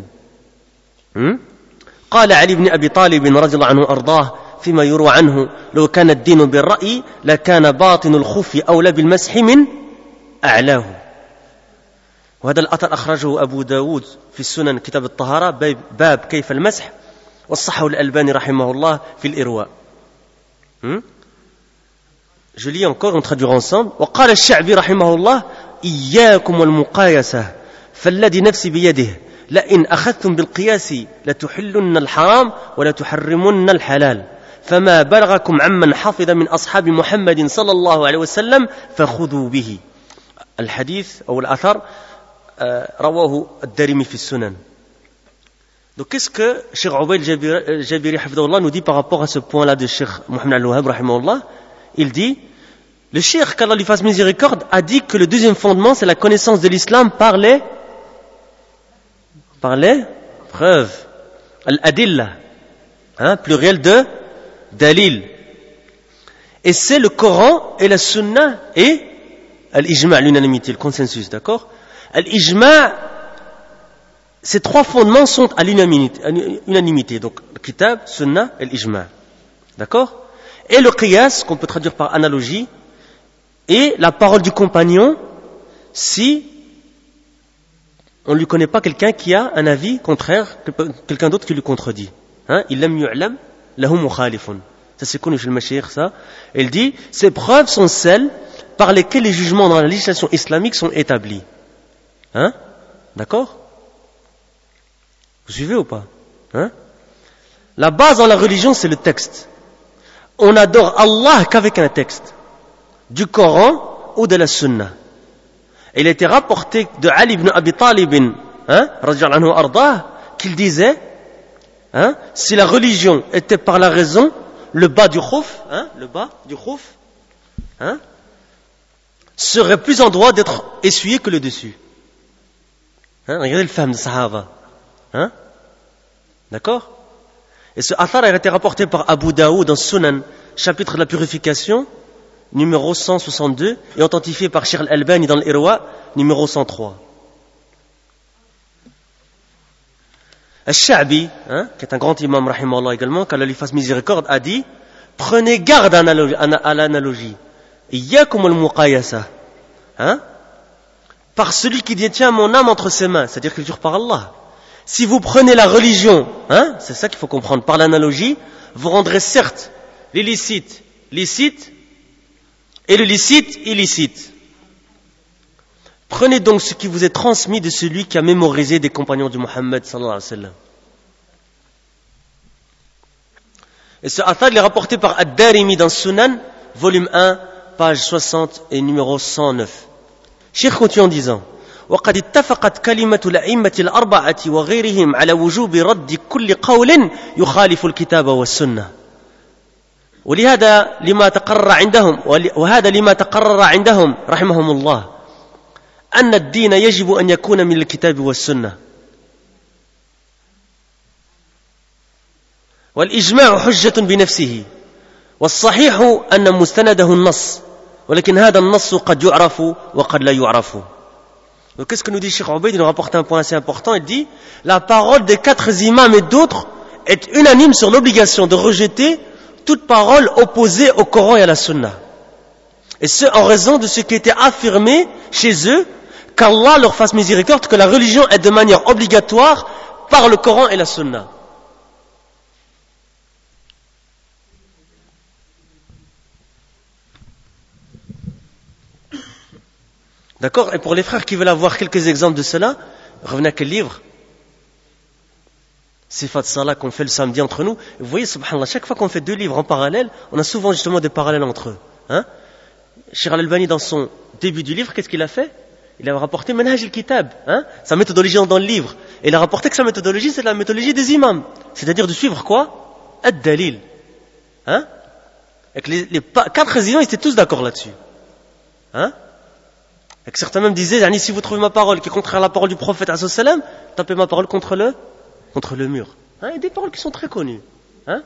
قال علي بن أبي طالب رضي الله عنه أرضاه فيما يروى عنه لو كان الدين بالرأي لكان باطن الخف أولى بالمسح من أعلاه. وهذا الأثر أخرجه أبو داود في السنن كتاب الطهارة باب كيف المسح والصحه الألباني رحمه الله في الإرواء. Je lis encore, on traduira ensemble. وقال الشعبي رحمه الله إياكم والمقايسة فالذي نفسي بيده لئن أخذتم بالقياس لتحلن الحرام ولا تحرمن الحلال فما بلغكم عمن حفظ من أصحاب محمد صلى الله عليه وسلم فخذوا به. الحديث أو الأثر رواه الدارمي في السنن. Donc qu'est-ce que Cheikh Ubayd al-Jabiri hafidahullah nous dit par rapport à ce point-là de Cheikh Mohammed al-Wahhab rahimahullah? Il dit, le Cheikh, qu'Allah lui fasse miséricorde, a dit que le deuxième fondement c'est la connaissance de l'islam par les par les preuves, al-adilla, Hein, pluriel de dalil. Et c'est le Coran et la Sunna et l'ijma', l'unanimité, le consensus, d'accord? L'ijma', ces trois fondements sont à l'unanimité, donc le kitab, Sunna et l'ijma', d'accord? Et le qiyas, qu'on peut traduire par analogie, et la parole du compagnon, si on ne lui connaît pas quelqu'un qui a un avis contraire, quelqu'un d'autre qui lui contredit. Hein? Il lam yu'lam lahu mukhalifun. Ça c'est connu chez le Mashiach, ça. Il dit, ces preuves sont celles par lesquelles les jugements dans la législation islamique sont établis. Hein? D'accord? Vous suivez ou pas? Hein? La base dans la religion, c'est le texte. On adore Allah qu'avec un texte, du Coran ou de la Sunna. Et il a été rapporté de Ali ibn Abi Talib, hein, radiyallahu anhu ardah, qu'il disait, hein, si la religion était par la raison, le bas du khouf, hein, le bas du khouf, hein, serait plus en droit d'être essuyé que le dessus. Hein, regardez le femme de Sahaba. Hein, d'accord? Et ce athar a été rapporté par Abu Daoud dans Sunan, chapitre de la purification, numéro cent soixante-deux, et authentifié par Sheikh al-Albani dans l'Irwa, numéro cent trois. Al-Sha'bi, hein, qui est un grand imam, rahimahullah également, qu'Allah lui fasse miséricorde, a dit, prenez garde à l'analogie. Iyyakum al-muqayasa. Hein? Par celui qui détient mon âme entre ses mains, c'est-à-dire qu'il jure par Allah. Si vous prenez la religion, hein, c'est ça qu'il faut comprendre, par l'analogie, vous rendrez certes l'illicite licite et le licite illicite. Prenez donc ce qui vous est transmis de celui qui a mémorisé des compagnons du Muhammad sallallahu alayhi wa sallam. Et ce athar il est rapporté par Ad-Darimi dans Sunan, volume un, page soixante et numéro cent neuf. Cheikh continue en disant, وقد اتفقت كلمة الأئمة الأربعة وغيرهم على وجوب رد كل قول يخالف الكتاب والسنة. ولهذا لما تقرر عندهم وهذا لما تقرر عندهم رحمهم الله أن الدين يجب أن يكون من الكتاب والسنة. والإجماع حجة بنفسه والصحيح أن مستنده النص ولكن هذا النص قد يعرف وقد لا يعرف. Donc qu'est-ce que nous dit Cheikh Ubayd? Il nous rapporte un point assez important. Il dit, la parole des quatre imams et d'autres est unanime sur l'obligation de rejeter toute parole opposée au Coran et à la Sunna. Et ce, en raison de ce qui était affirmé chez eux, qu'Allah leur fasse miséricorde, que la religion est de manière obligatoire par le Coran et la Sunna. D'accord? Et pour les frères qui veulent avoir quelques exemples de cela, revenez à quel livre? Sifat Salah qu'on fait le samedi entre nous. Vous voyez, subhanallah, chaque fois qu'on fait deux livres en parallèle, on a souvent justement des parallèles entre eux. Hein? Cheikh Al-Albani, dans son début du livre, qu'est-ce qu'il a fait? Il a rapporté Manhaj al-Kitab, hein? Sa méthodologie dans le livre. Et il a rapporté que sa méthodologie, c'est la méthodologie des imams. C'est-à-dire de suivre quoi? Ad-Dalil. Hein? Et que les, les quatre imams étaient tous d'accord là-dessus. Hein? Et que certains même disaient, si vous trouvez ma parole qui est contraire à la parole du prophète, tapez ma parole contre le, contre le mur. Hein, il y a des paroles qui sont très connues. Hein?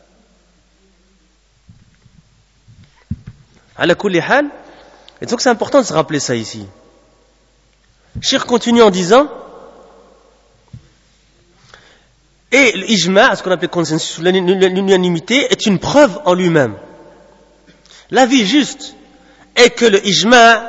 Ala kulli hal. Et donc c'est important de se rappeler ça ici. Cheikh continue en disant, et l'ijma', ce qu'on appelle consensus, l'unanimité, est une preuve en lui-même. L'avis juste est que le ijma'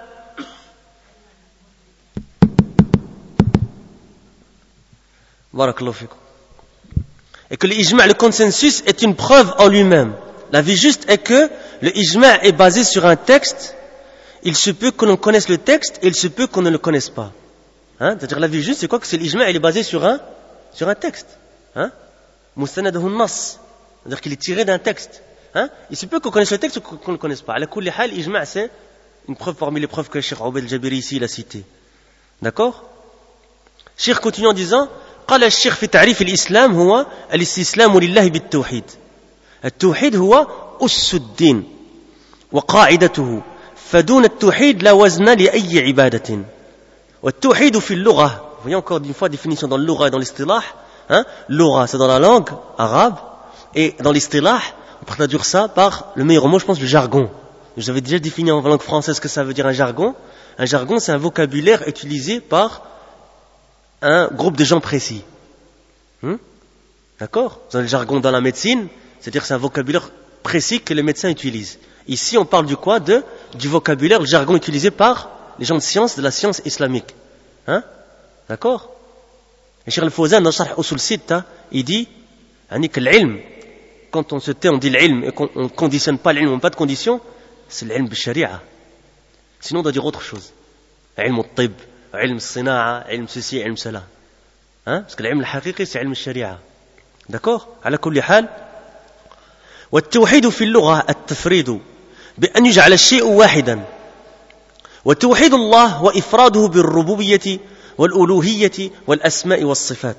et que l'ijma', le consensus, est une preuve en lui-même. La vie juste est que le ijma' est basé sur un texte. Il se peut que l'on connaisse le texte et il se peut qu'on ne le connaisse pas. Hein? C'est-à-dire la vie juste, c'est quoi? Que c'est l'ijma', il est basé sur un, sur un texte. Hein? Mustanadahu an-nass. C'est-à-dire qu'il est tiré d'un texte. Hein? Il se peut qu'on connaisse le texte ou qu'on ne le connaisse pas. Ala kulli hal, l'ijma' c'est une preuve parmi les preuves que Cheikh Ubayd al-Jabiri ici il a citées. D'accord? Cheikh continue en disant, قال الشيخ في تعريف الإسلام هو الاستسلام لله بالتوحيد. التوحيد هو أس الدين وقاعدته فدون التوحيد لا وزن لأي عبادة. والتوحيد في اللغة, vous voyez encore une fois définition dans le lugha et dans l'istilah, hein? Lugha c'est dans la langue arabe, Et dans l'istilah, on peut traduire ça par le meilleur mot, je pense, le jargon. Je vous avais déjà défini en langue française ce que ça veut dire un jargon. Un jargon, c'est un vocabulaire utilisé par un groupe de gens précis. Hmm? D'accord? Vous avez le jargon dans la médecine, c'est-à-dire que c'est un vocabulaire précis que les médecins utilisent. Ici, on parle du quoi? De, du vocabulaire, le jargon utilisé par les gens de science, de la science islamique. Hein? D'accord? Et Cheikh Al-Fawzan, dans Sharh Usul Sitta, il dit, que l'ilm, quand on se tait, on dit l'ilm, et qu'on ne conditionne pas l'ilm, on n'a pas de condition, c'est l'ilm de sharia. Sinon, on doit dire autre chose. Ilm al-tib, ilm al-sina'a, ilm ceci, ilm cela. Hein? Parce que l'ilm al-haqiqi, c'est ilm al-sharia. D'accord? على كل حال والتوحيد في اللغة التفريد بأن يجعل الشيء واحدا وتوحيد الله وإفراده بالربوبية والألوهية والأسماء والصفات.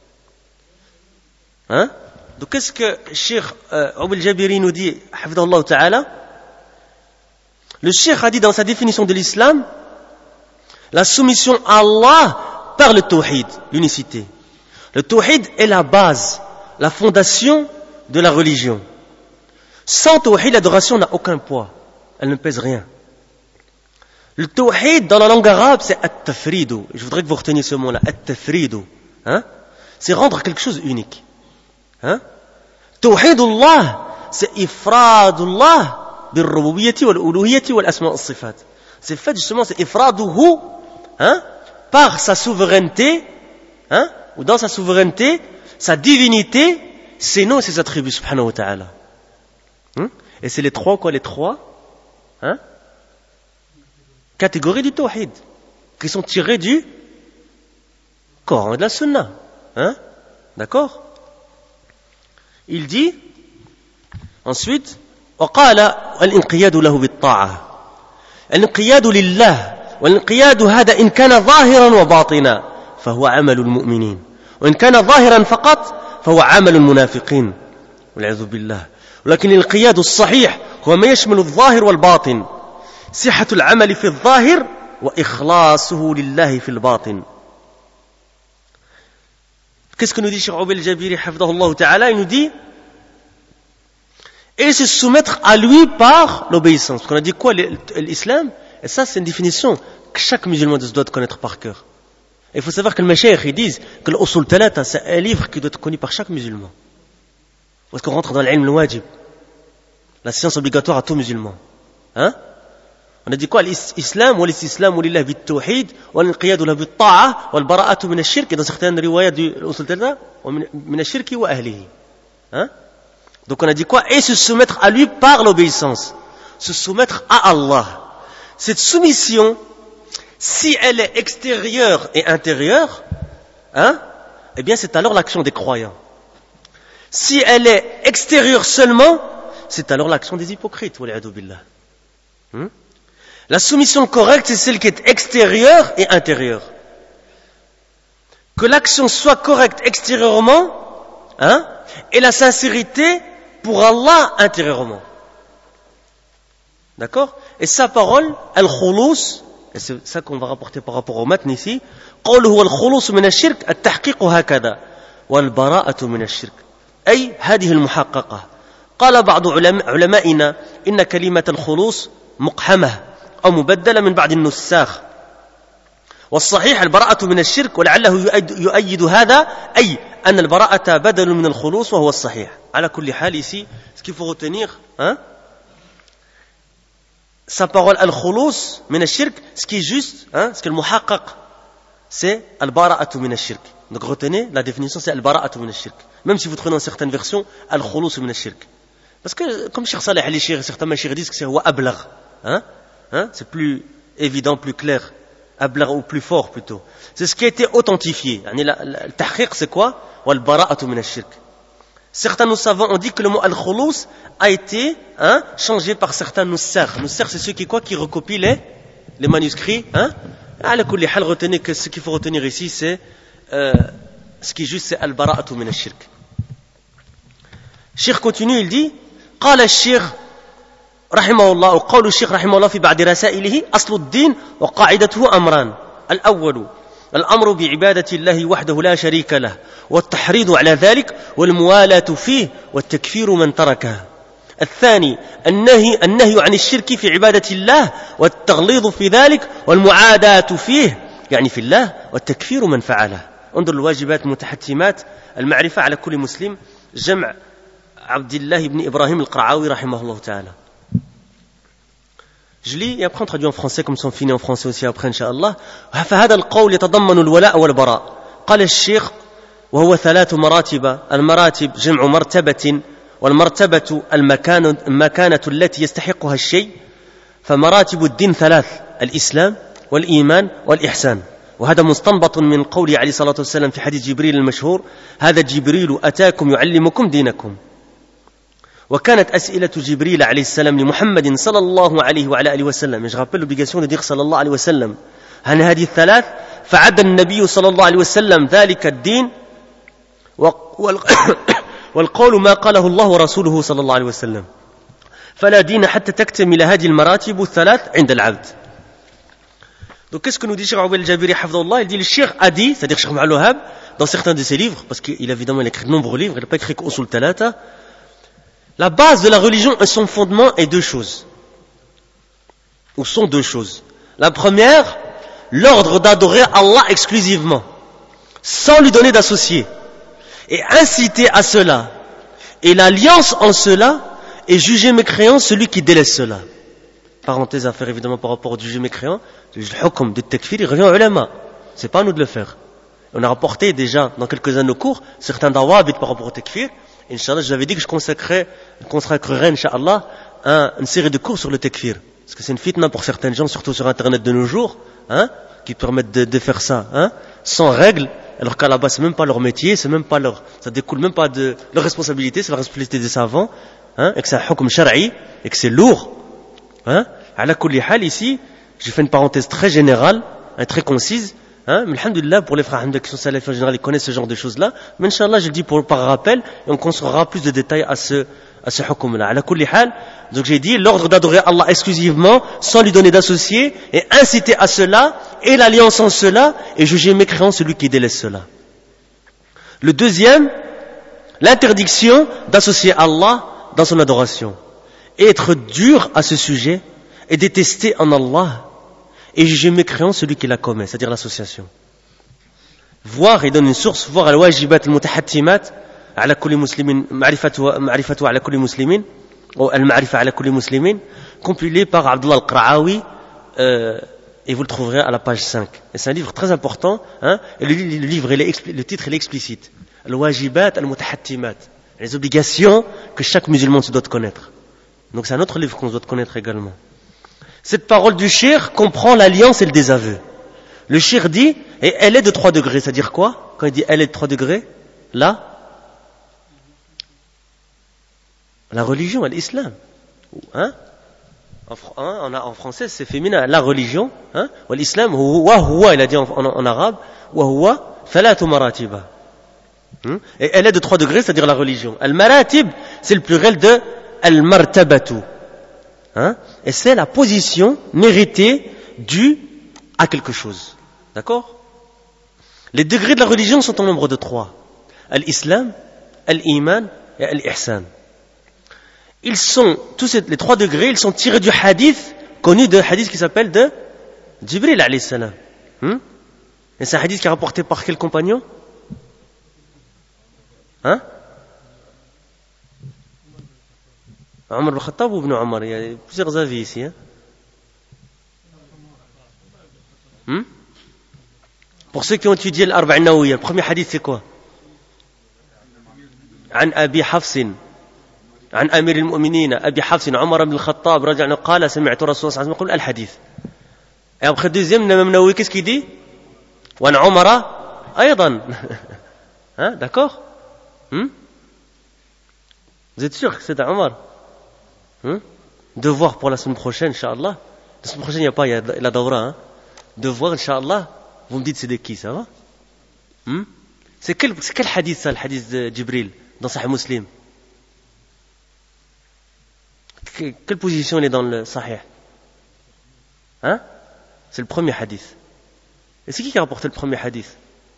Hein? Donc qu'est-ce que Cheikh euh, Abu al-Jabiri nous dit, hafidahullah ta'ala? Le Cheikh a dit dans sa définition de l'islam, la soumission à Allah par le tawhid, l'unicité. Le tawhid est la base, la fondation de la religion. Sans tawhid, l'adoration n'a aucun poids. Elle ne pèse rien. Le tawhid, dans la langue arabe, c'est at-tafridu. Je voudrais que vous reteniez ce mot-là, at-tafridu. Hein? C'est rendre quelque chose unique. Hein? Tawhidullah, c'est ifradullah bil-rububiyyati wal-uluhiyyati wal-asma' wal-sifat. C'est fait justement, c'est ifraduhu, hein? Par sa souveraineté, hein? Ou dans sa souveraineté, sa divinité, ses noms et ses attributs, subhanahu wa ta'ala. Hein? Et c'est les trois, quoi, les trois, hein? Catégories du tawhid, qui sont tirées du Coran et de la Sunna. Hein? D'accord? Il dit, ensuite, وقال الانقياد له بالطاعة الانقياد لله والانقياد هذا إن كان ظاهرا وباطنا فهو عمل المؤمنين وإن كان ظاهرا فقط فهو عمل المنافقين والعياذ بالله ولكن الانقياد الصحيح هو ما يشمل الظاهر والباطن صحة العمل في الظاهر وإخلاصه لله في الباطن. Qu'est-ce que nous dit Cheikh Abu al-Jabiri hafidahullah ta'ala? Il nous dit et se soumettre à lui par l'obéissance. Parce qu'on a dit quoi, l'islam? Et ça, c'est une définition que chaque musulman doit connaître par cœur. Et il faut savoir que les mashayikh, ils disent que l'usul talata, c'est un livre qui doit être connu par chaque musulman. Parce qu'on rentre dans l'ilm al-wajib, la science obligatoire à tout musulman. Hein? On a dit quoi? L'islam, ou l'islam, lillah bit-tawhid, ou l'inqiyadu la bit-ta'a, ou al-bara'atu min ash-shirk, et dans certaines riwayats du usul talata, min ash-shirki wa ahlihi. Hein? Donc on a dit quoi? Et se soumettre à lui par l'obéissance. Se soumettre à Allah. Cette soumission, si elle est extérieure et intérieure, hein, eh bien c'est alors l'action des croyants. Si elle est extérieure seulement, c'est alors l'action des hypocrites. Hmm? La soumission correcte, c'est celle qui est extérieure et intérieure. Que l'action soit correcte extérieurement, hein, et la sincérité pour Allah intérieurement. D'accord? Et sa parole, al-khulus, et c'est ça qu'on va rapporter par rapport au matn ici, قوله الخلوص من الشرك التحقيق هكذا والبراءة من الشرك أي هذه المحققة. قال بعض علمائنا إن كلمة الخلوص مقحمة أو مبدلة من بعض النساخ والصحيح البراءة من الشرك ولعله يؤيد هذا أي أن البراءة بدل من الخلوص وهو الصحيح. على كل حال ici, ce qu'il faut retenir, hein, sa parole al-khulus min ash-shirk, ce qui est juste, hein, ce qui est le muhaqqaq, c'est al-bara'atu min ash-shirk. Donc retenez, la définition c'est al-bara'atu min ash-shirk. Même si vous trouvez dans certaines versions al-khulus min ash-shirk. Parce que comme Cheikh Saleh al-Shir, certains mashayikh disent que c'est wa ablagh, hein, hein, c'est plus évident, plus clair, ablagh ou plus fort plutôt. C'est ce qui a été authentifié. Le tahqiq c'est quoi? Wa al-bara'atu min ash-shirk. Certains nous savants ont dit que le mot al-khulus a été, hein, changé par certains nussakh. Nussakh, c'est ceux qui quoi, qui recopient les, les manuscrits. Hein. Ala kulli hal, retenez que ce qu'il faut retenir ici, c'est euh, ce qui est juste, c'est al-bara'atu min ash-shirk. Cheikh continue, il dit قال الشيخ رحمه الله وقول الشيخ رحمه الله في بعض رسائله أصل الدين وقاعدته أمران. الأول الأمر بعبادة الله وحده لا شريك له والتحريض على ذلك والموالاة فيه والتكفير من تركه. الثاني النهي, النهي عن الشرك في عبادة الله والتغليظ في ذلك والمعاداة فيه يعني في الله والتكفير من فعله. انظر الواجبات المتحتمات المعرفة على كل مسلم جمع عبد الله بن إبراهيم القرعاوي رحمه الله تعالى. Je lis et après on traduit en français comme sont finis en français aussi après Inch'Allah. فهذا القول يتضمن الولاء والبراء. قال الشيخ وهو ثلاث مراتب. المراتب جمع مرتبة والمرتبة المكان المكانة التي يستحقها الشيء. فمراتب الدين ثلاث الإسلام والإيمان والإحسان. وهذا مستنبط من قوله عليه الصلاة والسلام في حديث جبريل المشهور هذا جبريل أتاكم يعلمكم دينكم. وكانت أسئلة جبريل عليه السلام لمحمد صلى الله عليه وعلى آله وسلم. Je rappelle l'obligation de dire صلى الله عليه وسلم عن هذه الثلاث فعد النبي صلى الله عليه وسلم ذلك الدين والقول ما قاله الله ورسوله صلى الله عليه وسلم فلا دين حتى تكتمل هذه المراتب الثلاث عند العبد. Donc qu'est-ce que nous dit Cheikh Aouel Jabiri Hafdallah? Il dit le Cheikh a dit, c'est-à-dire Cheikh Ma'al Wahhab, dans certains de ses livres, parce qu'il évidemment il a écrit de nombreux livres, il n'a pas écrit qu'Usul Talata. La base de la religion et son fondement est deux choses. Ou sont deux choses. La première, l'ordre d'adorer Allah exclusivement, sans lui donner d'associé, et inciter à cela. Et l'alliance en cela est juger mécréant celui qui délaisse cela. Parenthèse à faire évidemment par rapport au juger mécréant, le hukm de takfir, il revient au ulama. C'est pas à nous de le faire. On a rapporté déjà dans quelques-uns de nos cours certains dawabit par rapport au takfir. Inch'Allah, je vous avais dit que je consacrerai, consacrerai Inch'Allah, un, une série de cours sur le takfir. Parce que c'est une fitna pour certaines gens, surtout sur Internet de nos jours, hein, qui permettent de, de faire ça, hein, sans règles, alors qu'à la base, c'est même pas leur métier, c'est même pas leur, ça découle même pas de leur responsabilité, c'est la responsabilité des savants, hein, et que c'est un hukm shar'i, et que c'est lourd, hein. Ala kulli hal, ici, j'ai fait une parenthèse très générale, hein, très concise, hein, mais alhamdulillah, pour les frères qui sont salafis en général, ils connaissent ce genre de choses-là, mais Inch'Allah, je le dis pour, par rappel, et on construira plus de détails à ce, à ce hukm-là. Ala kulli hal, donc j'ai dit, l'ordre d'adorer Allah exclusivement, sans lui donner d'associé, et inciter à cela, et l'alliance en cela, et juger mécréant celui qui délaisse cela. Le deuxième, l'interdiction d'associer Allah dans son adoration, et être dur à ce sujet, et détester en Allah, et juger mécréant celui qui la commet, c'est-à-dire l'association. Voir, il donne une source, voir al-wajibat al-mutahattimat ala kulli muslimin, ma'rifatu ma'rifatu ala kulli muslimin, ou al-ma'rifa ala kulli muslimin, compilé par Abdullah al-Qara'awi, euh, et vous le trouverez à la page cinq. Et c'est un livre très important, hein, et le, le livre, il est expli- le titre, il est explicite. Al-wajibat al-mutahattimat, les obligations que chaque musulman se doit connaître. Donc c'est un autre livre qu'on doit connaître également. Cette parole du shir comprend l'alliance et le désaveu. Le shir dit, et elle est de trois degrés, c'est-à-dire quoi? Quand il dit elle est de trois degrés, là, la religion et l'islam. Hein? En, en, en français, c'est féminin, la religion, hein? Ou l'islam, wa huwa, il a dit en, en, en arabe, wa huwa, thalathu maratiba. Et elle est de trois degrés, c'est-à-dire la religion. Al-maratib, c'est le pluriel de al-martabatu. Hein? Et c'est la position méritée due à quelque chose. D'accord? Les degrés de la religion sont au nombre de trois. Al-Islam, Al-Iman et Al-Ihsan. Ils sont, tous ces, les trois degrés, ils sont tirés du hadith, connu de hadith qui s'appelle de Jibril alayhi salam. Hum? Et c'est un hadith qui est rapporté par quel compagnon? Hein? Omar ibn Khattab ou Ibn Omar? Il y a plusieurs avis ici. Hein? Hmm? Pour ceux qui ont étudié l'Arba' an-Nawawiyya, le premier hadith c'est quoi? عن أبي حفص عن أمير المؤمنين أبي حفص عمر بن الخطاب رضي الله عنه قال سمعت رسول الله صلى الله عليه وسلم يقول الحديث. Et après deuxième, l'imam Nawawi, qu'est-ce qu'il dit? وعن عمر أيضا. Hein? D'accord? Hmm? Vous êtes sûr que c'est Omar? Hein? Devoir pour la semaine prochaine, Inch'Allah. La semaine prochaine, il n'y a pas, il y a la Dawra. Hein? Devoir, Inch'Allah. Vous me dites c'est de qui, ça va? Hmm? C'est, quel, c'est quel hadith ça, le hadith de Jibril, dans Sahih Muslim? Que, quelle position il est dans le Sahih? Hein? C'est le premier hadith. Et c'est qui qui a rapporté le premier hadith?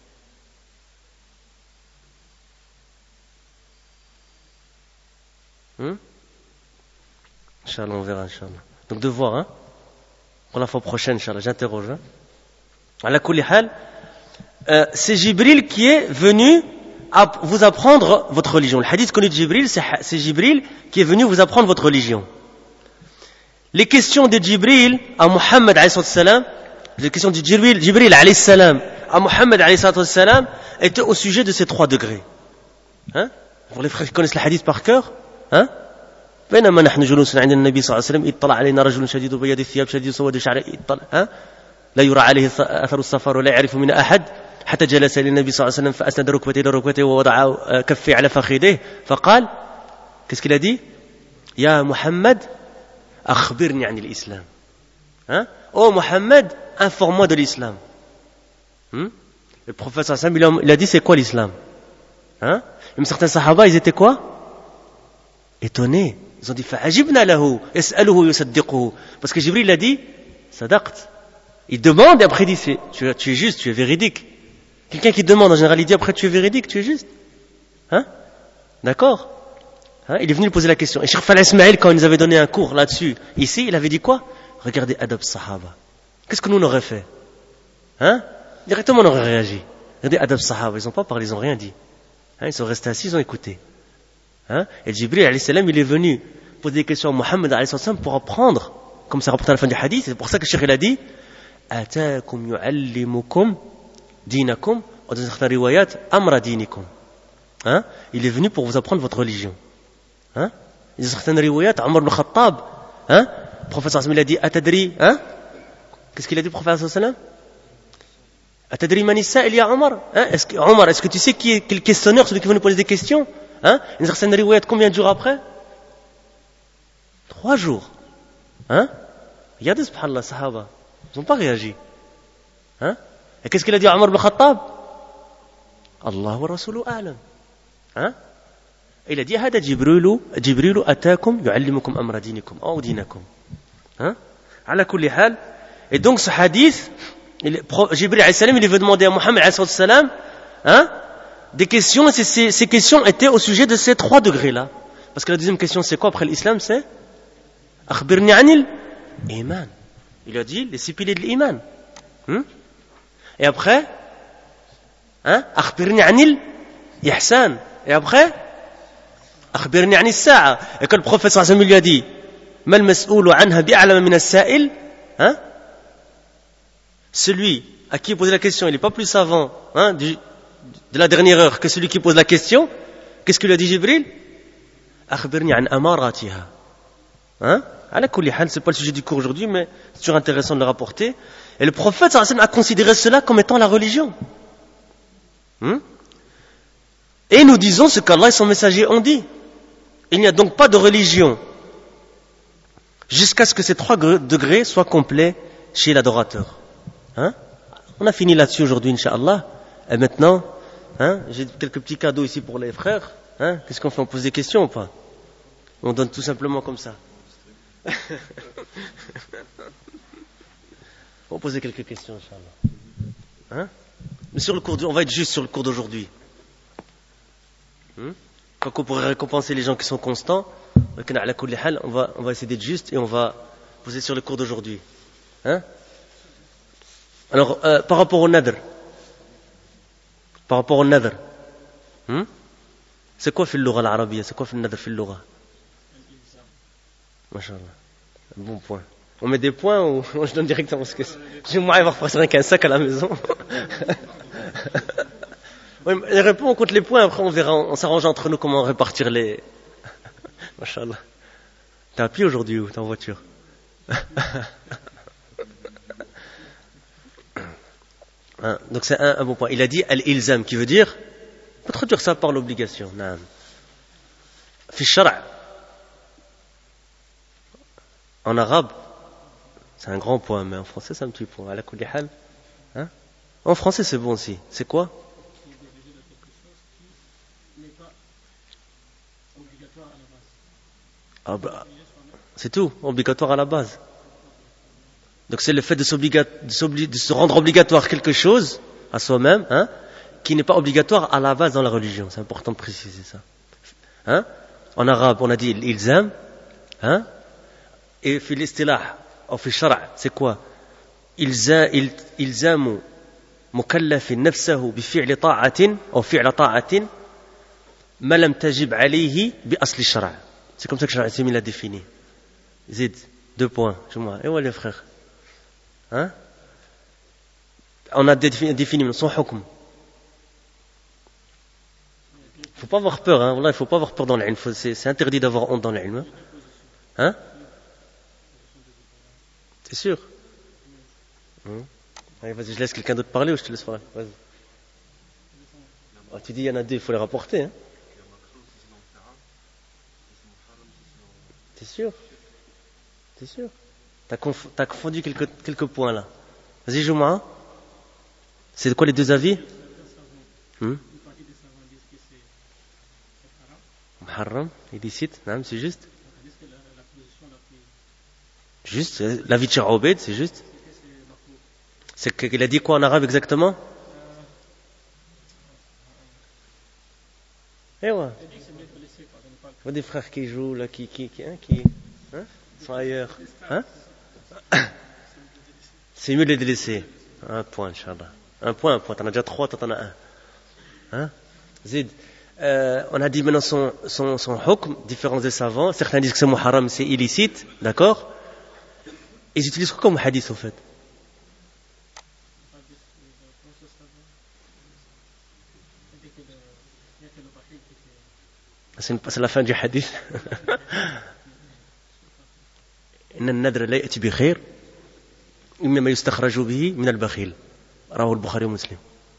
Hum Inch'Allah, on verra, Inch'Allah. Donc de voir, hein, pour la fois prochaine, Inch'Allah, j'interroge. Hein. À la kulli hal, euh, c'est Jibril qui est venu à vous apprendre votre religion. Le hadith connu de Jibril, c'est, c'est Jibril qui est venu vous apprendre votre religion. Les questions de Jibril à Muhammad alayhi salam, les questions de Jibril, Jibril alayhi salam à Muhammad alayhi salam étaient au sujet de ces trois degrés. Hein? Pour les frères qui connaissent le hadith par cœur, hein? بينما نحن جلوس عند النبي صلى الله عليه وسلم اطلع علينا رجل شديد بياض الثياب شديد سواد الشعر ها لا يرى عليه اثر السفر ولا يعرف من احد حتى جلس للنبي صلى الله عليه وسلم فاسند ركبتيه الى ركبتيه ووضع كفيه على فخذيه فقال qu'est-ce qu'il a dit يا محمد اخبرني عن الاسلام hein oh Mohammed informe-moi de l'islam hmm? Le prophète صلى الله عليه وسلم il a dit c'est quoi l'islam hein même certains sahaba ils étaient quoi étonnés. Ils ont dit فَعَجِبْنَا لَهُ يَسْأَلُهُ يُصَدِّقُهُ parce que Jibril a dit صدقت. Il demande et après il dit tu es, tu es juste, tu es véridique. Quelqu'un qui demande en général il dit après tu es véridique, tu es juste. Hein? D'accord? Hein? Il est venu poser la question. Et Cheikh Fala Ismail quand il nous avait donné un cours là-dessus, ici il avait dit quoi? Regardez Adab Sahaba. Qu'est-ce que nous on aurait fait? Hein? Directement on aurait réagi. Regardez Adab Sahaba, ils n'ont pas parlé, ils n'ont rien dit. Hein? Ils sont restés assis, ils ont écouté. Hein? Et Jibril alayhi salam il est venu poser des questions à Muhammad alayhi salam pour apprendre, comme c'est rapporté à la fin du hadith. C'est pour ça que Cheikh il a dit Ataakum yu'allimukum dinakum wa dans certaines riwayat amra dinikum. Hein? Il est venu pour vous apprendre votre religion. Hein? Dans certaines riwayat Omar ibn Khattab, hein? Le prophète sallallahu alayhi wa sallam il a dit Atadri, hein? Qu'est-ce qu'il a dit le prophète sallallahu alayhi wa sallam? Atadri man as-sa'il ya Omar? Hein? Est-ce que Omar, est-ce que tu sais qui est le questionneur, celui qui va nous poser des questions? Hein? Une certaine riwayat, combien de jours après? Trois jours. Hein? Regardez, subhanallah, sahaba. Ils n'ont pas réagi. Hein? Et qu'est-ce qu'il a dit à Omar ibn Khattab? Allah wa rasuluhu a'lam. Hein? Il a dit, hada Jibrilu, Jibrilu atakum yu'allimukum amra dinikum, ou dinakum. Hein? Ala kulli hal. Et donc, ce hadith, Jibril alayhi salam, il veut demander à Muhammad alayhi salam, hein? Des questions, et ces, ces, ces questions étaient au sujet de ces trois degrés-là. Parce que la deuxième question, c'est quoi après l'islam? C'est Akhbirni anil iman. Il a dit les six piliers de l'iman. Hmm? Et après, hein? Akhbirni anil ihsan. Et après, Akhbirni anil sa'a. Et quand le prophète sallallahu alayhi wa sallam lui a dit Mal mas'oulu anha bi'alama min as-sa'il, hein? Celui à qui il posait la question, il n'est pas plus savant, hein? Du, de la dernière heure que celui qui pose la question. Qu'est-ce que lui a dit Jibril? Akhbirni an amaratiha. Hein? Ala kulli hal, c'est pas le sujet du cours aujourd'hui, mais c'est toujours intéressant de le rapporter. Et le prophète sallallahu alayhi wa sallam a considéré cela comme étant la religion. Hein? Et nous disons ce qu'Allah et son messager ont dit. Il n'y a donc pas de religion jusqu'à ce que ces trois degrés soient complets chez l'adorateur. Hein? On a fini là-dessus aujourd'hui, Inch'Allah. Et maintenant, hein, j'ai quelques petits cadeaux ici pour les frères. Hein, qu'est-ce qu'on fait? On pose des questions ou pas? On donne tout simplement comme ça. On va poser quelques questions, Inch'Allah. Hein? Mais sur le cours, on va être juste sur le cours d'aujourd'hui. Hum? Quand on pourrait récompenser les gens qui sont constants, on va, on va essayer d'être juste et on va poser sur le cours d'aujourd'hui. Hein? Alors, euh, par rapport au nadr, par rapport au nadr, hmm? C'est quoi fil lugha l'arabia? C'est quoi fil nadr fil lugha? Mashallah. Bon point. On met des points ou je donne directement ce que c'est? J'ai moins avoir presque rien qu'un sac à la maison. Oui, mais réponds, on compte les points, après on verra, on s'arrange entre nous comment répartir les. Mashallah. T'es à pied aujourd'hui ou t'es en voiture? Hein, donc c'est un, un bon point. Il a dit al-ilzam, qui veut dire, on peut traduire ça par l'obligation. Naam. Fi shara'. En arabe, c'est un grand point, mais en français c'est un petit point. Ala kulli hal. Hein? En français c'est bon aussi. C'est quoi? Ah bah, c'est tout, obligatoire à la base. Donc c'est le fait de, de, de se rendre obligatoire quelque chose à soi-même, hein, qui n'est pas obligatoire à la base dans la religion. C'est important de préciser ça. Hein? En arabe, on a dit ilzam, hein? Et fi l'istilah, ou fi shara', c'est quoi? Ilzamu mukallafin nafsahu bi fi'li ta'atin, ou fi'la ta'atin, ma lam tajib alayhi bi asli shara'. C'est comme ça que Shara' l'a défini. Zid, deux points. Et ouais les frères. Hein? On a défini, défini son hukm. Il ne faut pas avoir peur, hein. Il ne faut pas avoir peur dans l'ilm. C'est, c'est interdit d'avoir honte dans l'ilm. Hein? C'est sûr? Hum. Allez, vas-y, je laisse quelqu'un d'autre parler ou je te laisse parler? Vas-y. Oh, tu dis il y en a deux, il faut les rapporter. Hein? T'es sûr? T'es sûr? T'as, conf... T'as confondu quelques, quelques points là. Vas-y, Jouma. C'est de quoi les deux avis? Hum? Muharram, illicite, non, c'est juste. Juste, l'avis de Cheikh Obeid, c'est juste. C'est qu'il a dit quoi en arabe exactement? Eh ouais. Je vois des frères qui jouent là, qui, qui, qui, hein, qui, hein, sont ailleurs. Hein? C'est mieux de les délaisser. Un point, Inch'Allah. Un point, un point. T'en as déjà trois, toi t'en as un. Hein? Zid. Euh, on a dit maintenant son, son, son hukm, différence des savants. Certains disent que c'est muharram, c'est illicite, d'accord? Ils utilisent quoi comme hadith au fait? C'est, une, c'est la fin du hadith. إن النذر لا يأتي بخير إنما يستخرج به من البخيل رواه البخاري ومسلم.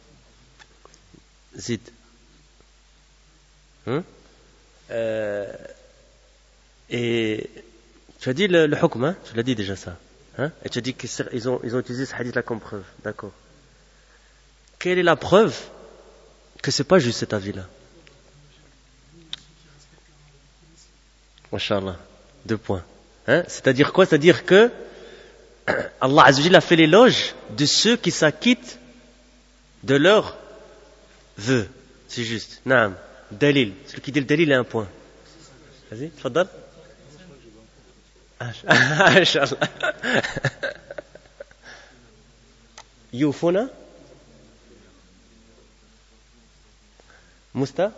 زيد. Hein? Euh, et tu as dit le, le hukm, hein? Tu l'as dit déjà ça. Hein? Et tu as dit qu'ils ont, ils ont utilisé ce hadith là comme preuve. D'accord. Quelle est la preuve que c'est pas juste cet avis-là? Masha'Allah. Deux points. Hein? C'est-à-dire quoi? C'est-à-dire que Allah Azza wa Jalla a fait l'éloge de ceux qui s'acquittent de leurs vœux. C'est juste. Naam. Dalil. Celui qui dit le dalil a un point. Vas-y, tfaddal. Inch'Allah. Yufuna. Musta.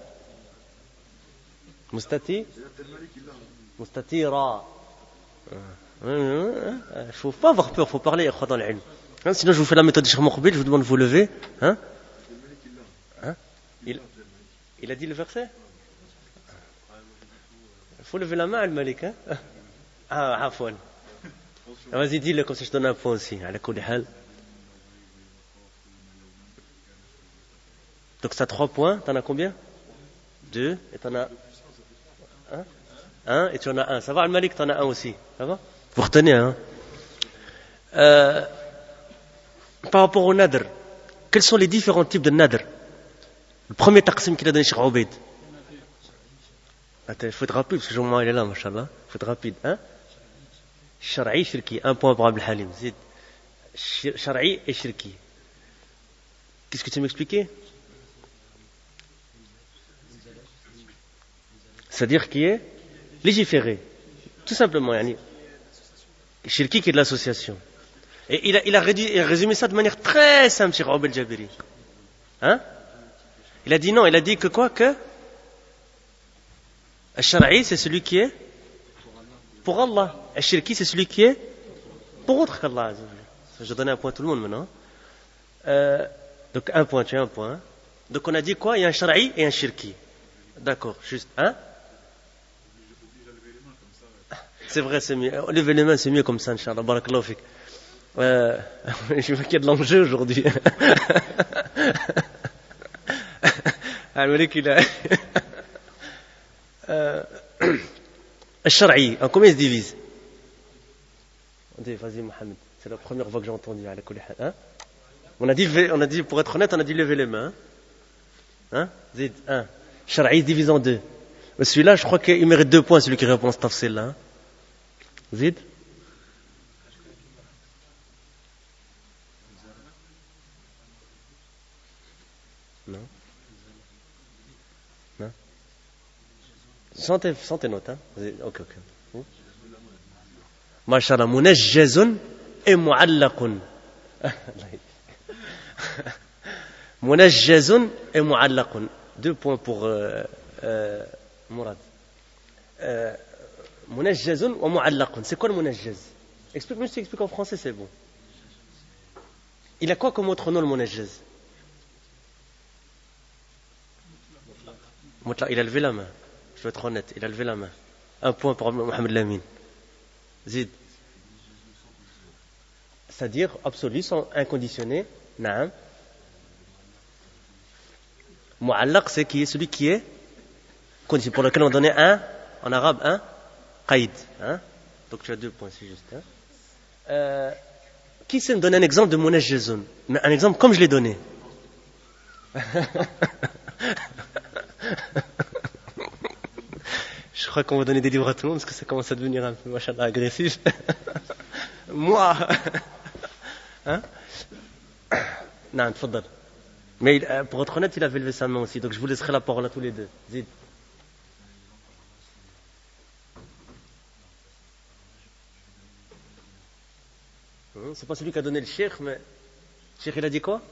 Mustati. Mustatira. Il ne faut pas avoir peur, il faut parler dans l'ilm. Hein, sinon je vous fais la méthode de Cheikh Moukbil, je vous demande de vous lever. Hein? Hein? Il, il a dit le verset? Il faut lever la main à Malik. Hein? Ah, afwan. Vas-y, dis-le comme ça je donne un point aussi. Donc tu as trois points, tu en as combien? Deux, et tu en as un? Un, et tu en as un. Ça va, Al-Malik, tu en as un aussi. Ça va? Vous retenez, hein? Euh, par rapport au nadr, quels sont les différents types de nadr? Le premier taqsim qu'il a donné Cheikh Obeid. Attends, il faut être rapide, parce que Jean-Marc, il est là, machallah. Il faut être rapide, hein? Shar'i, shirki. Un point pour Abdel Halim. Zid. Shar'i et shirki. Qu'est-ce que tu m'expliquais? C'est-à-dire qui est légiféré. Tout simplement, yani. Shirki qui est de l'association. Et il a, il a réduit, il a résumé ça de manière très simple, Cheikh Obeid Jabiri. Hein? Il a dit non, il a dit que quoi? Que Al-Shar'i, c'est celui qui est pour Allah. Al-Shirki, c'est celui qui est pour autre qu'Allah. Je donne un point à tout le monde maintenant. Euh, donc un point, tu as un point. Donc on a dit quoi? Il y a un Shar'i et un Shirki. D'accord, juste un. Hein? C'est vrai, c'est mieux. Lever les mains, c'est mieux comme ça, Inch'Allah. Barakallahu fik. Euh, je vois qu'il y a de l'enjeu aujourd'hui. Ah, le qu'il a. Euh, Al-Shar'i, en combien il se divise? Vas-y, Mohamed. C'est la première fois que j'ai entendu. Hein? On a dit, on a dit, pour être honnête, on a dit lever les mains. Hein? Zid, un. Shar'i se divise en deux. Mais celui-là, je crois qu'il mérite deux points, celui qui répond à ce tafsir là. Zid. Non. Non. Sans tes, sans tes notes, hein. Ok, ok. Mashallah, munajjazun et mu'allaqun. Munajjazun et mu'allaqun. Deux points pour euh, euh, Mourad. Euh, munajjazun ou mu'allaqun. C'est quoi le munajjaz? Explique-moi, je t'explique en français, c'est bon. Il a quoi comme autre nom, le munajjaz? Il a levé la main. Je vais être honnête, il a levé la main. Un point pour Mohamed Lamine. Zid. C'est-à-dire absolu, sans inconditionné. Naam. Mu'allaq, c'est qui est celui qui est conditionné, pour lequel on donnait un, en arabe, un qaïd. Hein? Donc tu as deux points, c'est juste. Hein? Euh, qui sait me donner un exemple de munajjazun? Un exemple comme je l'ai donné. Je crois qu'on va donner des livres à tout le monde parce que ça commence à devenir un peu machallah agressif. Moi. Hein? Non, tfaddal. Mais il, pour être honnête, il avait levé sa main aussi, donc je vous laisserai la parole à tous les deux. Zid. C'est pas celui qui a donné le cheikh, mais le cheikh il a dit quoi?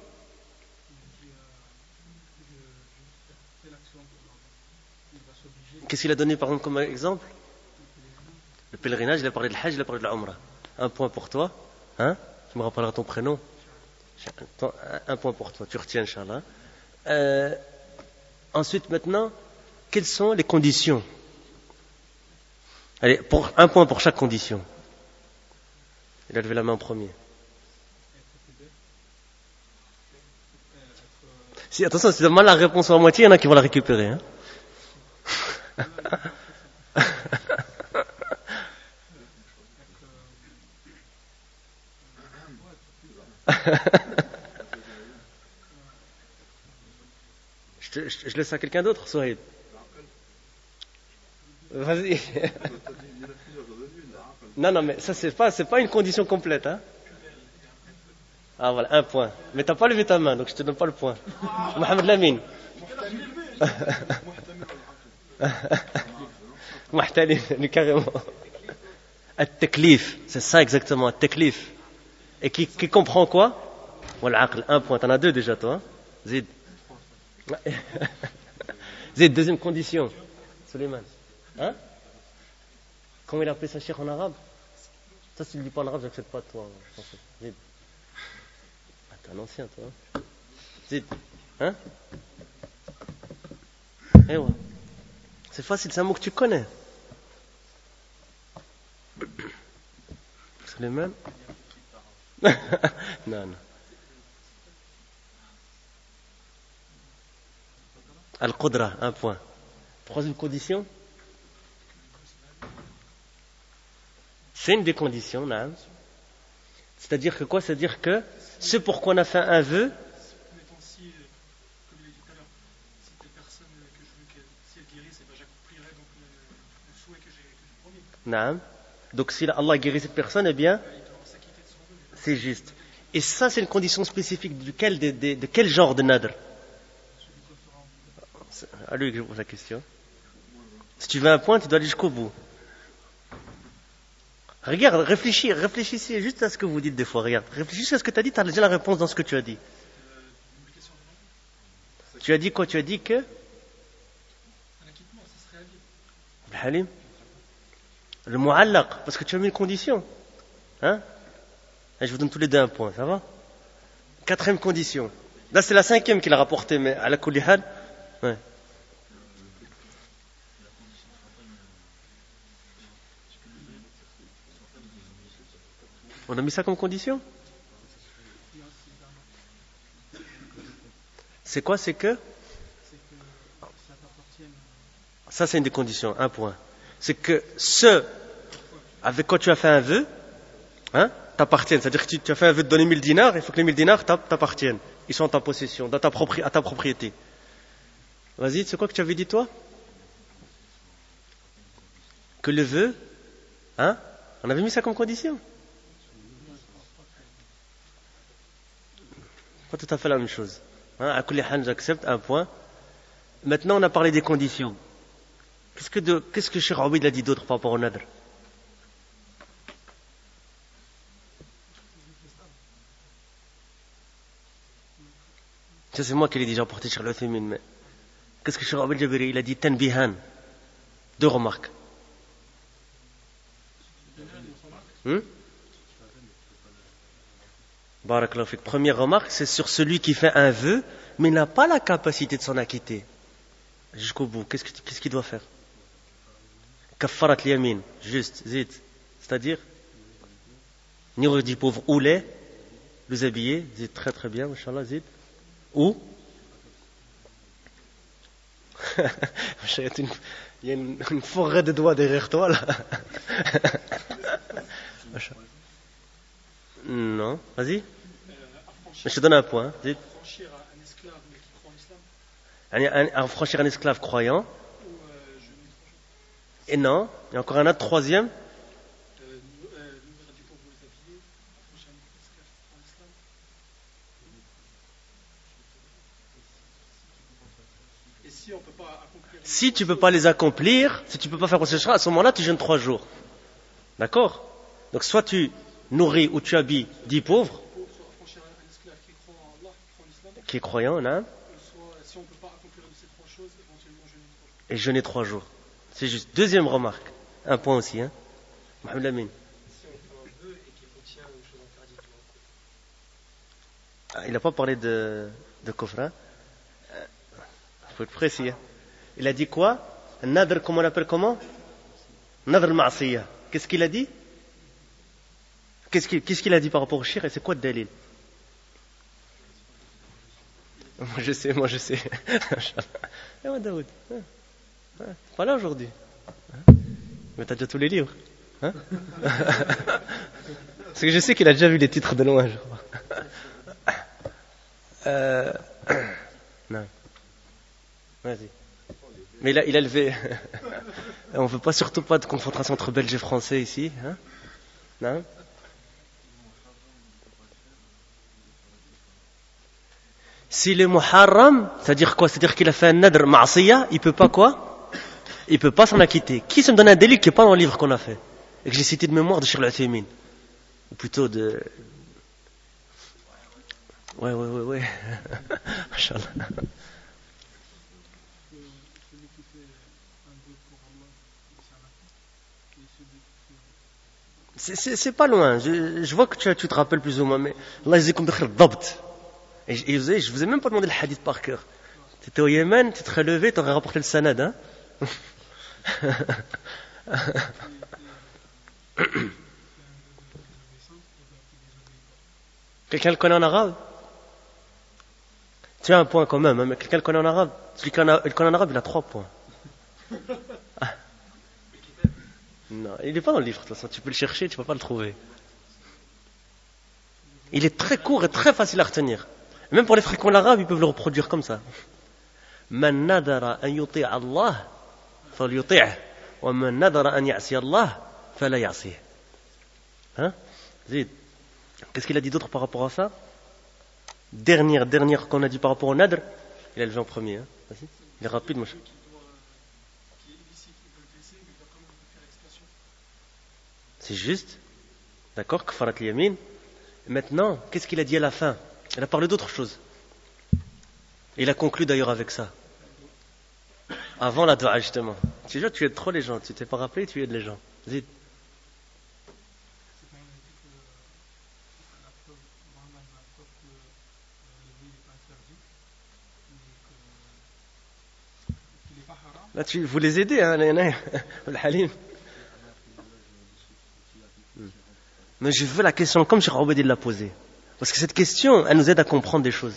Qu'est-ce qu'il a donné par exemple comme exemple? Le pèlerinage, il a parlé de l'hajj, il a parlé de l'umrah. Un point pour toi, hein? Tu me rappelleras ton prénom. Un point pour toi, tu retiens, Inch'Allah. Euh, ensuite, maintenant, quelles sont les conditions? Allez, pour, un point pour chaque condition. Il a levé la main en premier. Si, attention, si tu donnes mal la réponse en moitié, il y en a qui vont la récupérer. Hein. je, te, je, je laisse à quelqu'un d'autre, Souhaïd. Vas-y. Non, non, mais ça, c'est pas, c'est pas une condition complète. Hein. Ah, voilà, un point. Mais t'as pas levé ta main, donc je te donne pas le point. Mohamed Lamine. Muhtalim, carrément. At-taklif, c'est ça exactement, at-taklif. Et qui, qui comprend quoi? Wal-aql, un point. T'en as deux déjà, toi. Hein? Zid. Zid, deuxième condition. Suleiman. Hein? Comment il a appelé sa cheikh en arabe? Ça, si tu ne le dis pas en arabe, j'accepte pas toi. Zid. Ah, t'es un ancien, toi. Zid. Hein? Eh ouais. C'est facile, c'est un mot que tu connais. Suleiman? Non, non. Al-Qudra, un point. Troisième condition. C'est une des conditions, non. C'est-à-dire que quoi? C'est-à-dire que ce pour quoi on a fait un vœu. Mettons si, comme il a dit tout à l'heure, si telle personne que je veux qu'elle, si elle guérisse, eh ben j'accomplirai donc le, le souhait que j'ai, que j'ai promis. Non. Donc si Allah guérit cette personne, eh bien, c'est juste. Et ça, c'est une condition spécifique de quel, de, de, de quel genre de nadr? À lui que je pose la question. Si tu veux un point, tu dois aller jusqu'au bout. Regarde, réfléchis, réfléchissez juste à ce que vous dites des fois. Regarde, réfléchis à ce que tu as dit, tu as déjà la réponse dans ce que tu as dit. Tu as dit quoi? Tu as dit que le halim, le mu'allaq, parce que tu as mis une condition. Hein? Et je vous donne tous les deux un point, ça va? Quatrième condition. Là, c'est la cinquième qu'il a rapportée, mais à la kulli hal. Ouais. On a mis ça comme condition? C'est quoi? C'est que ça, c'est une des conditions, un point. C'est que ceux avec quoi tu as fait un vœu, hein, t'appartiennent. C'est-à-dire que tu, tu as fait un vœu de donner mille dinars, il faut que les mille dinars t'appartiennent. Ils sont en ta possession, dans ta propri- à ta propriété. Vas-y, c'est quoi que tu avais dit toi? Que le vœu, hein, on avait mis ça comme condition? Pas tout à fait la même chose. Hein, à kulli hal, j'accepte, un point. Maintenant, on a parlé des conditions. Qu'est-ce que, de, qu'est-ce que Cheikh Obeid a dit d'autre par rapport au nadr? Ça, c'est moi qui l'ai déjà porté sur l'Uthaymin, mais qu'est-ce que Cheikh Obeid Jabiri, il a dit tanbihan. Deux remarques. Hmm? Barakallahu fik. Première remarque, c'est sur celui qui fait un vœu, mais n'a pas la capacité de s'en acquitter. Jusqu'au bout, qu'est-ce, que, qu'est-ce qu'il doit faire? Kaffarat liyamin, juste, zid. C'est-à-dire, nourrir du pauvre ou les, les habiller, zid, très très bien, Inch'Allah, zid. Ou il y a une, une forêt de doigts derrière toi là. Non, vas-y. Je te donne un point. Dis. Franchir un esclave mais qui croit en islam. Affranchir un esclave croyant. Ou euh, jeûner trois jours. Et non, il y a encore un autre troisième. Euh, nourrir du pauvre ou les habiller. Affranchir un esclave qui croit en islam. Et si on peut pas accomplir. Si tu peux pas les accomplir, si tu peux pas faire quoi que ce soit, à ce moment-là, tu jeûnes trois jours. D'accord? Donc soit tu nourris ou tu habilles dix pauvres. Soit affranchir un esclave qui croit en Allah, qui croit en islam. Qui est croyant, là. Soit, si on ne peut pas accomplir de ces trois choses, éventuellement jeûner trois jours. Et jeûner trois jours. C'est juste. Deuxième remarque. Un point aussi, hein. Mohamed Lamine. Si on fait un vœu et qu'il contient une chose interdite ou un kufr. Ah, il n'a pas parlé de, de kufr, hein. Il faut être précis, hein. Il a dit quoi? Nadr, comment on l'appelle comment? Nadr al-ma'siyah. Qu'est-ce qu'il a dit? Qu'est-ce qu'il, qu'est-ce qu'il a dit par rapport au shirk et c'est quoi le dalil? Moi je sais, moi je sais. Et moi Daoud. C'est pas là aujourd'hui. Mais t'as déjà tous les livres. Hein? Parce que je sais qu'il a déjà vu les titres de loin, je crois. Euh... Non. Vas-y. Mais il a, il a levé. On ne veut pas surtout pas de confrontation entre Belges et Français ici. Hein? Non? S'il est muharram, c'est-à-dire quoi? C'est-à-dire qu'il a fait un nadr ma'asiyah, il peut pas quoi? Il peut pas s'en acquitter. Qui se me donne un délit qui n'est pas dans le livre qu'on a fait? Et que j'ai cité de mémoire de Cheikh Al-Uthaymin. Ou plutôt de... Ouais, ouais, ouais, ouais. Inch'Allah. C'est, c'est, c'est pas loin. Je, je vois que tu, tu te rappelles plus ou moins, mais Allah yazikum bikhir d'abt. Et je, et je vous ai même pas demandé le hadith par cœur. Tu étais au Yémen, tu te serais levé, tu aurais rapporté le sanad, hein? Quelqu'un le connaît en arabe? Tu as un point quand même, hein, mais quelqu'un le connaît en arabe? Celui qui le connaît en arabe, il a trois points. Ah. Non, il n'est pas dans le livre, de toute façon. Tu peux le chercher, tu ne peux pas le trouver. Il est très court et très facile à retenir. Même pour les fréquents l'arabe, ils peuvent le reproduire comme ça. Man nadara an yuti' Allah, falyuti'h. Wa man nadara an ya'si Allah, fala ya'sih. Hein? Zid. Qu'est-ce qu'il a dit d'autre par rapport à ça? Dernière, dernière qu'on a dit par rapport au nadr. Il a levé en premier. Hein? Vas-y. Il est rapide, mon cher. C'est juste. D'accord? Kafarat al-yamin. Maintenant, qu'est-ce qu'il a dit à la fin? Il a parlé d'autre chose. Il a conclu d'ailleurs avec ça. Avant la dua, justement. Tu vois, tu aides trop les gens. Tu t'es pas rappelé, tu aides les gens. Zid. Là, tu, vous les aidez, hein, le Halim. Mais je veux la question comme Cheikh Obeid l'a posée. Parce que cette question, elle nous aide à comprendre des choses.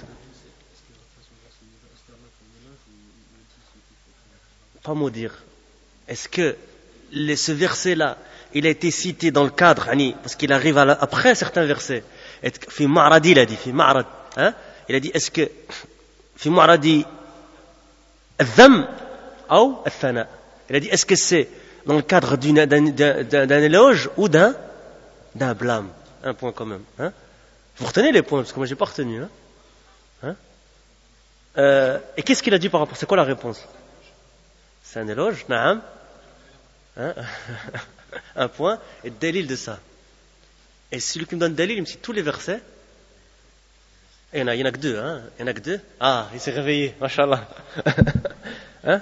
Pas maudire. Est-ce que les, ce verset-là, il a été cité dans le cadre, parce qu'il arrive à la, après certains versets. Fi ma'radi, il a dit, fi ma'rad. Hein? Il a dit, est-ce que, fi ma'radi, al-dham, ou al-thana. Il a dit, est-ce que c'est dans le cadre d'une, d'un, d'un, d'un éloge ou d'un, d'un blâme? Un point quand même. Hein? Vous retenez les points, parce que moi j'ai pas retenu. Hein? Hein? Euh, et qu'est-ce qu'il a dit par rapport? C'est quoi la réponse? C'est un éloge, naam. Hein? Un point, et dalil de ça. Et celui qui me donne dalil, il me cite tous les versets. Et il y en a, il y en a que deux, hein? Il y en a que deux. Ah, il s'est réveillé, mashallah. Hein?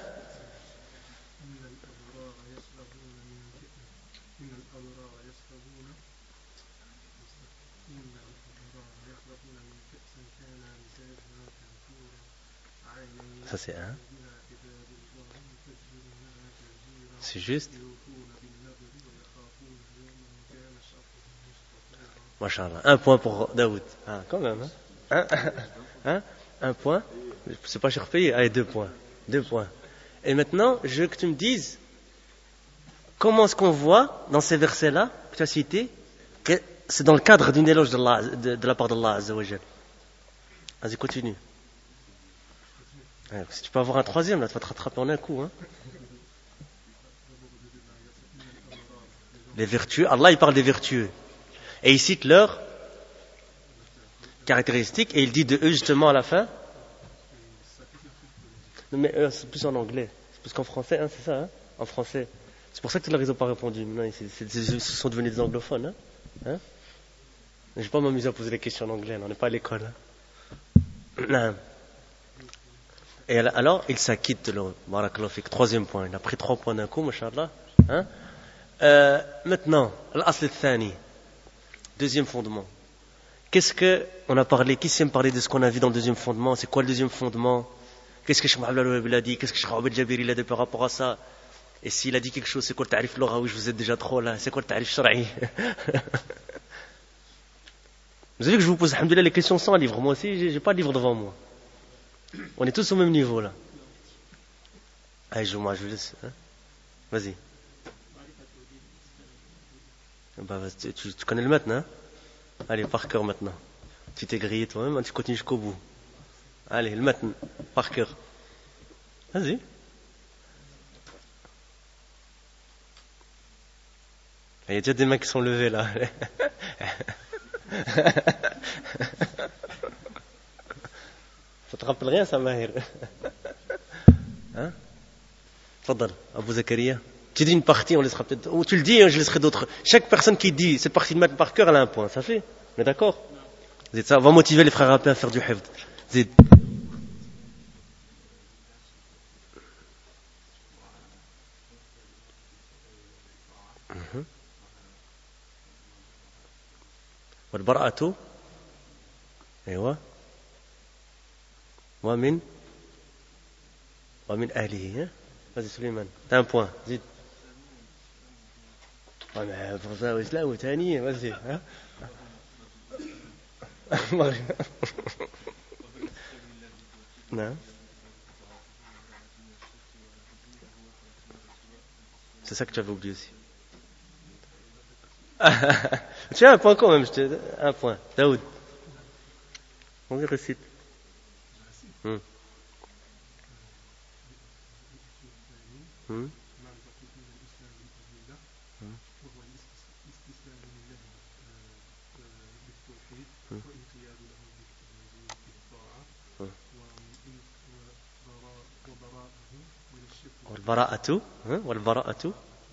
Ça c'est un. C'est juste. Mashallah. Un point pour Daoud. Ah, quand même, hein? Un, hein? Un point. C'est pas cher payé. Allez, deux points. Deux points. Et maintenant, je veux que tu me dises comment est-ce qu'on voit dans ces versets-là que tu as cités que c'est dans le cadre d'une éloge d'Allah, de, de la part d'Allah Azza wa Jal. Vas-y, continue. Si tu peux avoir un troisième, là, tu vas te rattraper en un coup. Hein. Les vertueux, Allah il parle des vertueux. Et il cite leurs caractéristiques et il dit de eux justement à la fin. Non, mais euh, c'est plus en anglais. C'est plus qu'en français, hein, c'est ça, hein, en français. C'est pour ça que ils n'ont pas répondu. Non, c'est, c'est, c'est, ils sont devenus des anglophones. Hein. Hein. Je ne vais pas m'amuser à poser des questions en anglais, là, on n'est pas à l'école. Hein. Non. Et alors, il s'acquitte de l'eau. Barakallahu fik. Troisième point. Il a pris trois points d'un coup, mashallah. Hein? Euh, maintenant, l'asl al-thani. Deuxième fondement. Qu'est-ce que, on a parlé, qui sait me parler de ce qu'on a vu dans le deuxième fondement? C'est quoi le deuxième fondement? Qu'est-ce que Cheikh Mohamed Al-Wahhabi a dit? Qu'est-ce que Cheikh Abdel Jabiri a dit par rapport à ça? Et s'il a dit quelque chose, c'est quoi le tarif lughawi? Je vous ai déjà trop là. C'est quoi le tarif shar'i? Vous avez vu que je vous pose, alhamdoulilah, les questions sans livre. Moi aussi, j'ai, j'ai pas de livre devant moi. On est tous au même niveau là. Allez, je, moi, je laisse. Hein? Vas-y. Bah, tu, tu, tu connais le maintenant, hein? Allez, par cœur maintenant. Tu t'es grillé toi-même, tu continues jusqu'au bout. Allez, le maintenant, par cœur. Vas-y. Il y a déjà des mains qui sont levées là. Ça te rappelle rien ça, Mahir? Hein? Fadal, Abu Zakaria. Tu dis une partie, on laissera peut-être. Ou tu le dis, je laisserai d'autres. Chaque personne qui dit cette partie de maths par cœur, elle a un point. Ça fait? On est d'accord? Vous êtes ça? On va motiver les frères rappés à faire du hifd. Zid. والبراءة أيوة ومن ومن أهله. Vas-y Suleiman, t'as un point. Zid. Ouais, mais pour ça, l'islam ou tani, vas-y. Hein? Non. C'est ça que tu avais oublié aussi. Tu as un point quand même, je te... un point. Daoud. On y récite. Hmm. Hmm. والبراءة والبراءة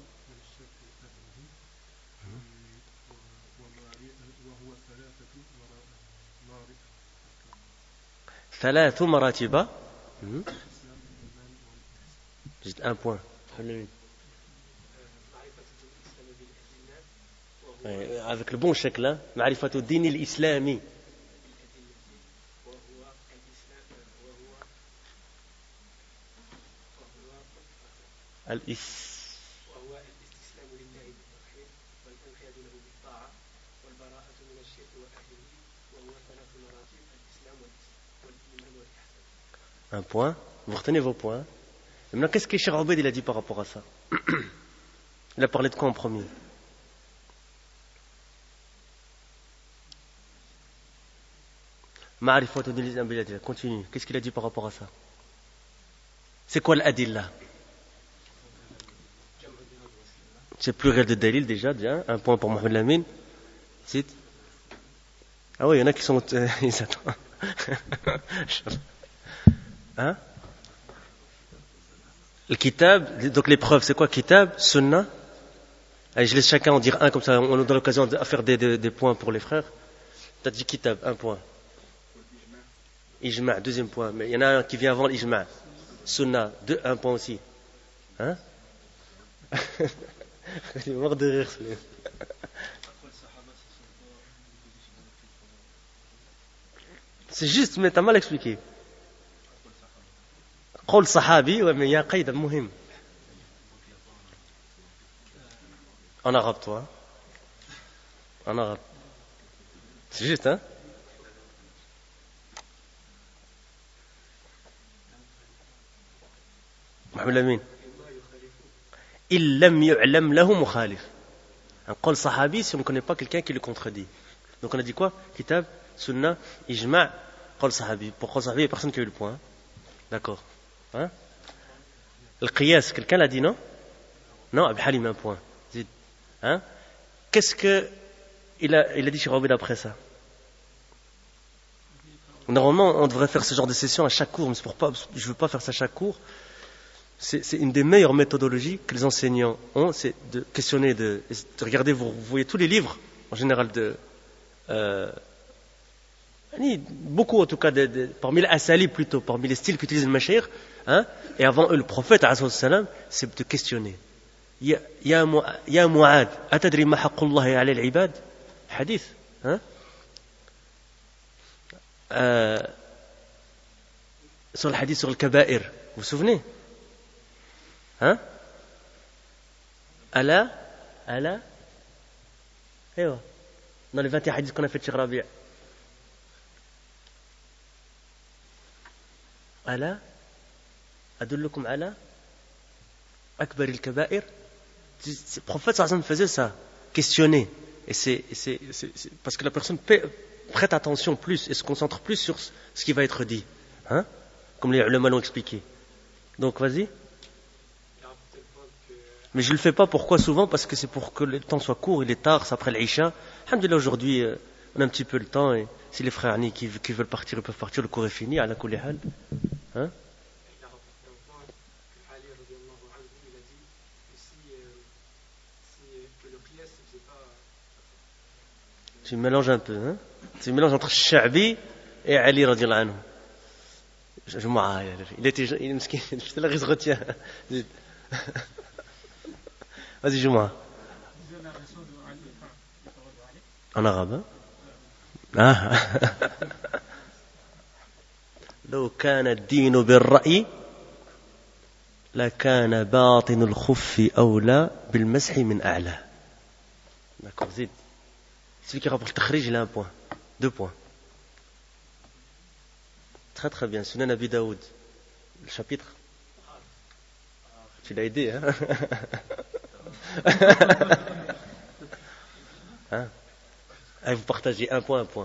ثلاث مراتب. Juste un point. Avec le bon chèque là, معرفة الدين الإسلامي. الإس وهو الاستسلام لله بالتوحيد والانقياد له بالطاعة والبراءة من الشرك وأهله وهو ثلاث مراتب الإسلام والإيمان والإحسان. Un point. Vous retenez vos points. Et maintenant, qu'est-ce que Cheikh Obeid il a dit par rapport à ça? Il a parlé de quoi en premier? Ma'rifatu din al-bilad. Continue. Qu'est-ce qu'il a dit par rapport à ça? C'est quoi l'adilla? C'est pluriel de dalil déjà, déjà. Un point pour Mohamed Lamine. Cite. Ah oui, il y en a qui sont... Euh, ils attendent. Hein? Le kitab, donc les preuves, c'est quoi kitab, sunna? Allez, je laisse chacun en dire un, comme ça on a l'occasion de faire des, des, des points pour les frères. Tu as dit kitab, un point. Ijma', deuxième point. Mais il y en a un qui vient avant l'ijma'. Sunna, deux, un point aussi. Hein? Il est mort de rire, celui-là. C'est juste, mais t'as mal expliqué. قول صحابي, ouais, mais il y a un qaïd muhim. En arabe, toi. En arabe. C'est juste, hein? محمد الأمين إن لم يعلم له مخالف. Un قول صحابي si on ne connaît pas quelqu'un qui le contredit. Donc on a dit quoi? Kitab, Sunna, Ijma', قول صحابي. Pour قول صحابي, il n'y a personne qui a eu le point. D'accord. Hein? Le qiyas, quelqu'un l'a dit, non? Non, Abd Halim, un point. Zid. Hein? Qu'est-ce que il a, il a dit sur Obed après ça? Normalement, on devrait faire ce genre de session à chaque cours, mais c'est pour pas, je ne veux pas faire ça à chaque cours. C'est, c'est une des meilleures méthodologies que les enseignants ont, c'est de questionner, de, de regarder, vous, vous voyez tous les livres, en général, de, euh, beaucoup en tout cas, de, de, parmi les asali plutôt, parmi les styles qu'utilisent les mashayikh, hein, et avant eux, le prophète, c'est de questionner. يا يا معاذ أتدري ما حق الله على العباد حديث ها euh, sur le hadith sur le kaba'ir vous vous souvenez hein ألا ألا أيوة dans les vingt et un hadiths qu'on a fait de Cheikh Rabi' ألا أدلكم على أكبر الكبائر. Le prophète sallallahu alayhi wa sallam faisait ça, questionner. Et c'est, et c'est, c'est, c'est parce que la personne prête attention plus et se concentre plus sur ce qui va être dit. Hein? Comme les ulama l'ont expliqué. Donc vas-y. Mais je ne le fais pas, pourquoi souvent? Parce que c'est pour que le temps soit court, il est tard, c'est après l'Isha. Alhamdulillah, aujourd'hui, on a un petit peu le temps. Et si les frères qui, qui veulent partir, ils peuvent partir, le cours est fini, ala kulli hal. Hein? Tu mélanges un peu, hein? Tu mélanges entre Sha'bi et Ali radiallahu anhu. Je m'en il était, il est mesquin, je te la retiens. Vas-y, joue-moi. En arabe, hein? Ah. لو كان الدين بالرأي لكان باطن الخف أولى بالمسح من أعلى. D'accord, zid. Celui qui rapporte le takhrij, il a un point. Deux points. Très très bien. Sunan Abi Daoud. Le chapitre. Tu l'as aidé, hein? Hein? Allez, vous partagez un point, un point.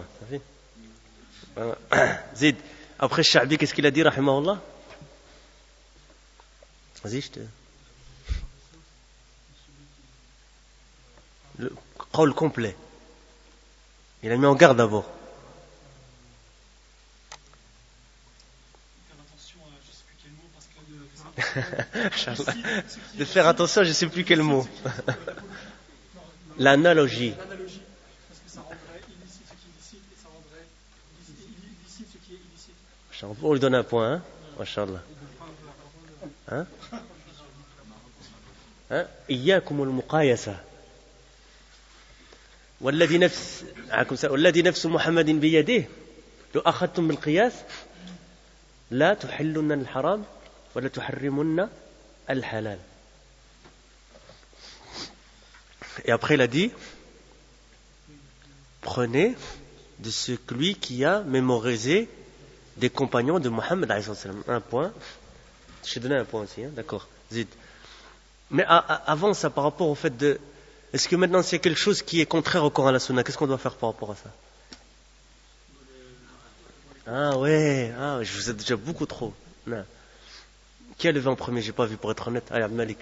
Zid. Après Sha'bi, qu'est-ce qu'il a dit, rahimahullah? Vas-y, je te... Le qawl complet. Il a mis en garde d'abord. De faire attention, je ne sais plus quel mot. L'analogie. L'analogie. Parce que ça rendrait illicite ce qui est illicite et ça rendrait illicite ce qui est illicite. On lui donne un point, hein? Masha'Allah. Hein? Hein? إياكم المقايسة. والذي نفس والذي نفس محمد بيده لو أخذتم بالقياس لا تحلن الحرام ولا تحرمن الحلال. Et après il a dit prenez de celui qui a mémorisé des compagnons de Mohammed alayhi salam. Un point. Je t'ai donné un point aussi, hein? D'accord. Zid. Mais à, à, avant ça, par rapport au fait de est-ce que maintenant c'est quelque chose qui est contraire au Coran et à la Sunna, qu'est-ce qu'on doit faire par rapport à ça? Ah ouais, ah, je vous ai déjà beaucoup trop. Non. Qui a levé en premier? J'ai pas vu pour être honnête. Ah, Abd Malik.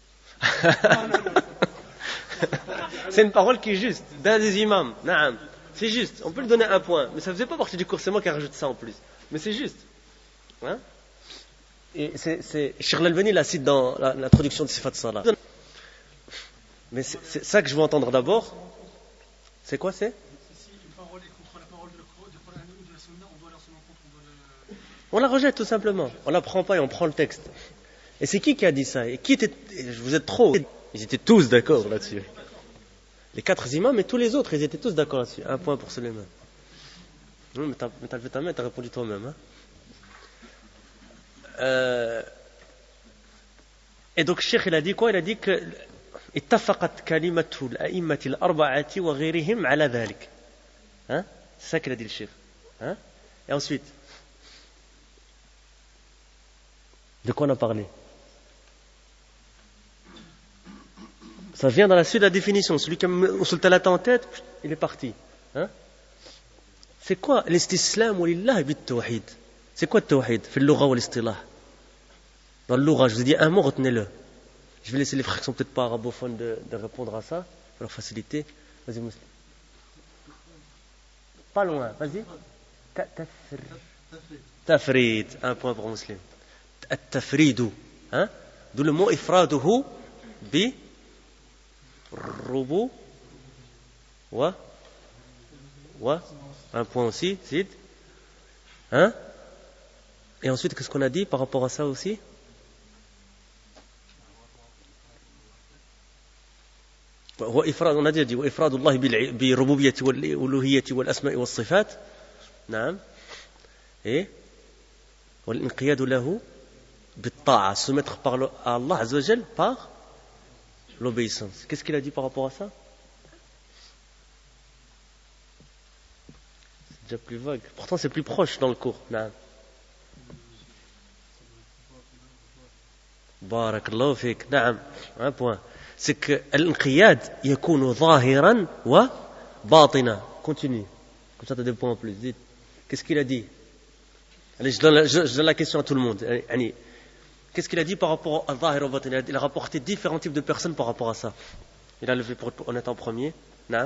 C'est une parole qui est juste. D'un des imams. Naam. C'est juste. On peut lui donner un point. Mais ça ne faisait pas partie du cours. C'est moi qui ai rajouté ça en plus. Mais c'est juste. Hein? Et c'est, c'est, Cheikh Al-Albani la cite dans la, l'introduction de Sifat Salah. Mais c'est, c'est ça que je veux entendre d'abord. C'est quoi c'est? Si une parole est contre la parole de la Coran ou de la Sunna, on doit la remettre en compte, on doit le... On la rejette tout simplement. On la prend pas et on prend le texte. Et c'est qui qui a dit ça? Et qui était? Vous êtes trop. Ils étaient tous d'accord là-dessus. Les quatre imams et tous les autres, ils étaient tous d'accord là-dessus. Un point pour Suleiman. Non, mais t'as, mais t'as levé ta main, t'as répondu toi-même. Hein? Euh... Et donc, Cheikh, il a dit quoi? Il a dit que اتفقت كلمة الأئمة الأربعة وغيرهم على ذلك. Hein? C'est ça qu'il a dit le Cheikh. Hein? Et ensuite, de quoi on a parlé? Ça vient dans la suite de la définition. Celui qui a Usul Thalatha en tête, il est parti. Hein? C'est quoi l'istislam lillah bit tawhid? C'est quoi le tawhid? Fait le lugha ou l'istilah? Dans le lugha, je vous ai dit un mot, retenez-le. Je vais laisser les frères qui sont peut-être pas arabophones de, de répondre à ça, pour leur faciliter. Vas-y, Muslim. Pas loin, vas-y. Tafrid. Un point pour Muslim. At-tafridu. Hein? D'où le mot ifraduhu bi rubu wa wa. Un point aussi, Zid. Hein? Et ensuite, qu'est-ce qu'on a dit par rapport à ça aussi? On a déjà dit وإفراد الله بالربوبية والألوهية والأسماء والصفات نعم et والانقياد له بالطاعة se mettre par Allah Azza wa Jal par l'obéissance. Qu'est-ce qu'il a dit par rapport à ça? C'est déjà plus vague. Pourtant c'est plus proche dans le cours. نعم. بارك الله فيك. نعم. Un point. C'est que l'inqiyad yakunu zahiran wa batina. Continue. Comme ça, tu as des points en plus. Dites. Qu'est-ce qu'il a dit? Allez, je donne, la, je, je donne la question à tout le monde. Allez, qu'est-ce qu'il a dit par rapport à zahir wa batina? Il a rapporté différents types de personnes par rapport à ça. Il a levé pour en étant premier. Non?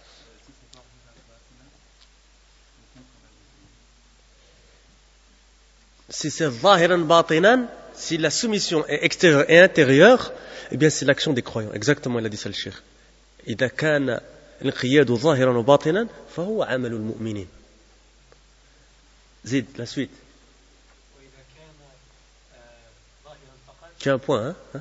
Si c'est zahiran batinan, si la soumission est extérieure et intérieure, eh bien c'est l'action des croyants. Exactement, il a dit ça le cheikh. إذا كان الانقياد ظاهرا وباطنا فهو عمل المؤمنين. زيد la suite. Tu as un point, hein?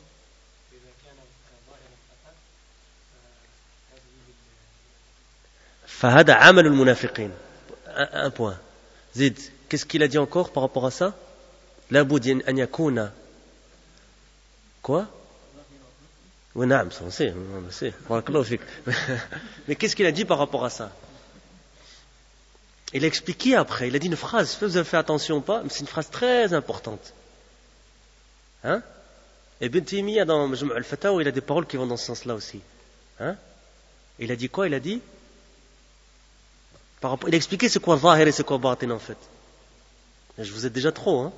فهذا عمل المنافقين. Un point. زيد. Qu'est-ce qu'il a dit encore par rapport à ça? لا بد أن يكون quoi? Oui, نعم, c'est, c'est, mais qu'est-ce qu'il a dit par rapport à ça? Il a expliqué après, il a dit une phrase, je sais pas si vous avez fait attention ou pas, mais c'est une phrase très importante. Hein? Et Ibn Taymiyyah dans Majmu' al-Fatawa, il a des paroles qui vont dans ce sens-là aussi. Hein? Il a dit quoi? Il a dit par rapport, il a expliqué c'est quoi zahir et c'est quoi batin en fait. Et je vous ai déjà trop, hein?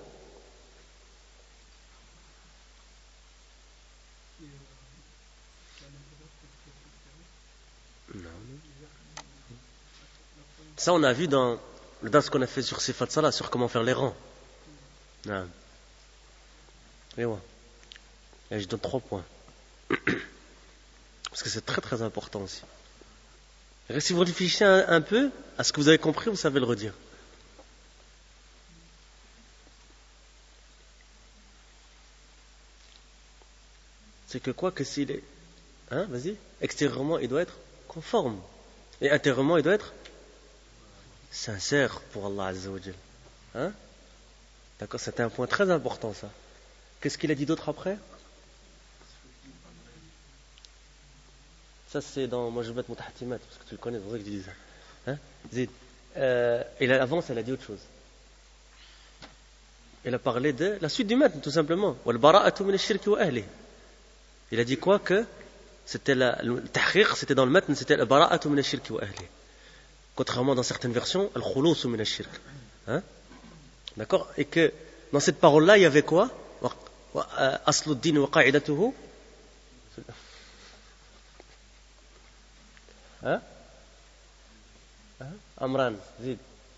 Ça, on a vu dans le das qu'on a fait sur Sifat Salah, sur comment faire les rangs. Non. Et ouais. Et je donne trois points. Parce que c'est très très important aussi. Et si vous réfléchissez un, un peu à ce que vous avez compris, vous savez le redire. C'est que quoi que s'il est... Hein, vas-y. Extérieurement, il doit être conforme. Et intérieurement, il doit être sincère pour Allah Azza wa Jal. Hein? D'accord, c'était un point très important ça. Qu'est-ce qu'il a dit d'autre après? Ça c'est dans moi je vais mettre mon tahtimat parce que tu le connais, c'est vrai que je dis ça. Hein? Zid. Euh, et avant ça, elle a dit autre chose. Elle a parlé de la suite du matn tout simplement. Wal bara'atu min ash-shirk wa ahli. Il a dit quoi? Que c'était la, le tahqiq, c'était dans le matn, c'était la bara'atu min ash-shirk wa ahli. Contrairement dans certaines versions, al-khulus min ash-shirk. Hein? D'accord? Et que dans cette parole-là, il y avait quoi? Aslu ad-din wa qa'idatuhu. Hein? أمران زيد.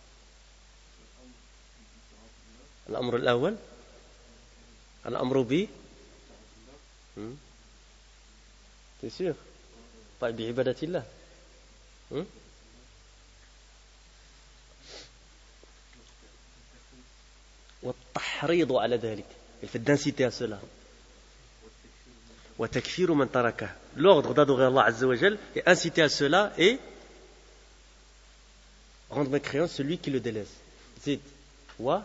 الأمر الأول الأمر ب T'es sûr? Pas بعبادة الله. والتحريض على ذلك. Il fait d'inciter à cela. وتكفير من تركه. L'ordre d'adorer Allah Azza wa Jal et inciter à cela et rendre mécréant celui qui le délaisse. Zid. Wa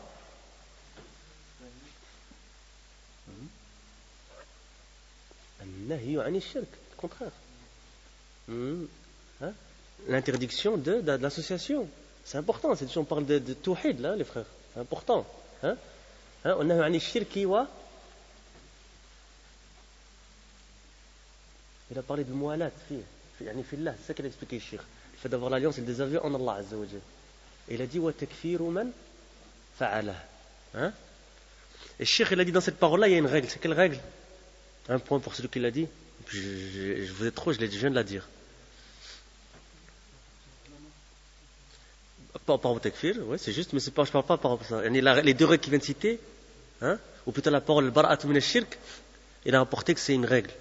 النهي عن الشرك. Le contraire. Hein? L'interdiction de, de, de l'association. C'est important. C'est, on parle de, de tawhid là, les frères. C'est important. Hein? Hein? On a un shirki wa. Il a parlé de mualat. يعني في الله. C'est ça qu'il a expliqué le shirk. Le fait d'avoir l'alliance et le désaveu en Allah Azza wa Jal. Et il a dit wa takfiru man fa'ala. Hein? Et le shirk il a dit dans cette parole là il y a une règle. C'est quelle règle? Un point pour celui qui l'a dit. Je, je, je vous ai trop, je, je viens de la dire. Pas par au takfir, ouais, c'est juste, mais c'est pas, je parle pas par rapport à ça. Les deux règles qu'il vient de citer, hein, ou plutôt la parole al-bara'atu min ash-shirk, il a rapporté que c'est une règle.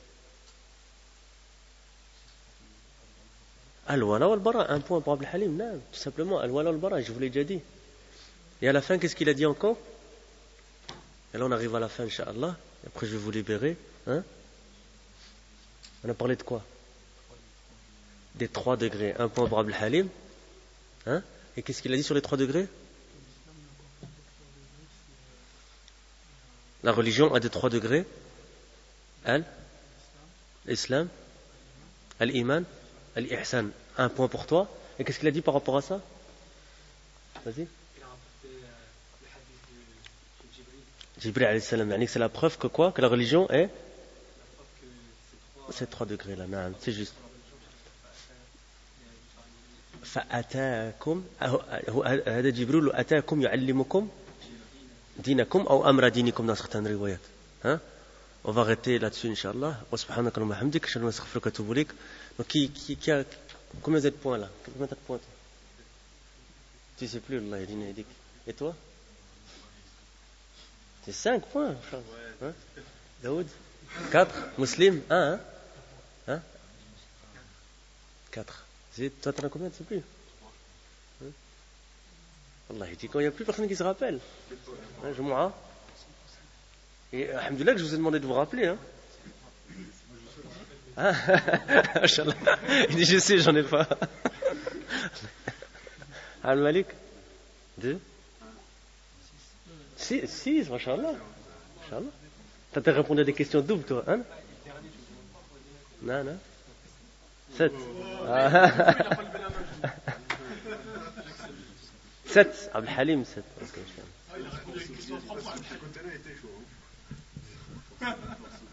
Al-wala wal-bara, un point pour Abdel Halim, non, tout simplement, al-wala wal-bara, je vous l'ai déjà dit. Et à la fin, qu'est-ce qu'il a dit encore? Et là, on arrive à la fin, Inch'Allah, et après je vais vous libérer, hein. On a parlé de quoi? Des trois degrés. Un point pour Abdel Halim. Hein? Et qu'est-ce qu'il a dit sur les trois degrés? La religion a des trois degrés. Al, l'islam, al-iman, al-ihsan. Un point pour toi. Et qu'est-ce qu'il a dit par rapport à ça? Vas-y. Il a rapporté le hadith de Jibril. Jibril alayhi salam. C'est la preuve que quoi? Que la religion est ces trois degrés là, non, c'est juste. فأتاكم هذا جبريل أتاكم يعلمكم دينكم أو أمر دينكم dans certaines riwayat. Hein? On va arrêter là-dessus, Inch'Allah. Wa subhanaka wa bihamdik, ashhadu an la ilaha illa anta astaghfiruka wa atubu ilaik. Donc qui, qui, qui a combien de points là? Combien de points? Tu sais plus, Allah yadina yadik. Et toi? C'est cinq points. Hein? Daoud? Quatre. Muslim? Un, hein? Hein? Quatre. Toi, t'en as combien? Tu sais plus? Hein? Allah, il dit quand il n'y a plus personne qui se rappelle. Hein, je m'en Et alhamdoulilah que je vous ai demandé de vous rappeler. Hein? Ah, il dit je sais, j'en ai pas. Al-Malik? Deux? Six, six, mashallah. Mashallah. T'as répondu à des questions doubles, toi, hein? Non, non. Sept. Ah. Sept. Abdel Halim, sept. Okay,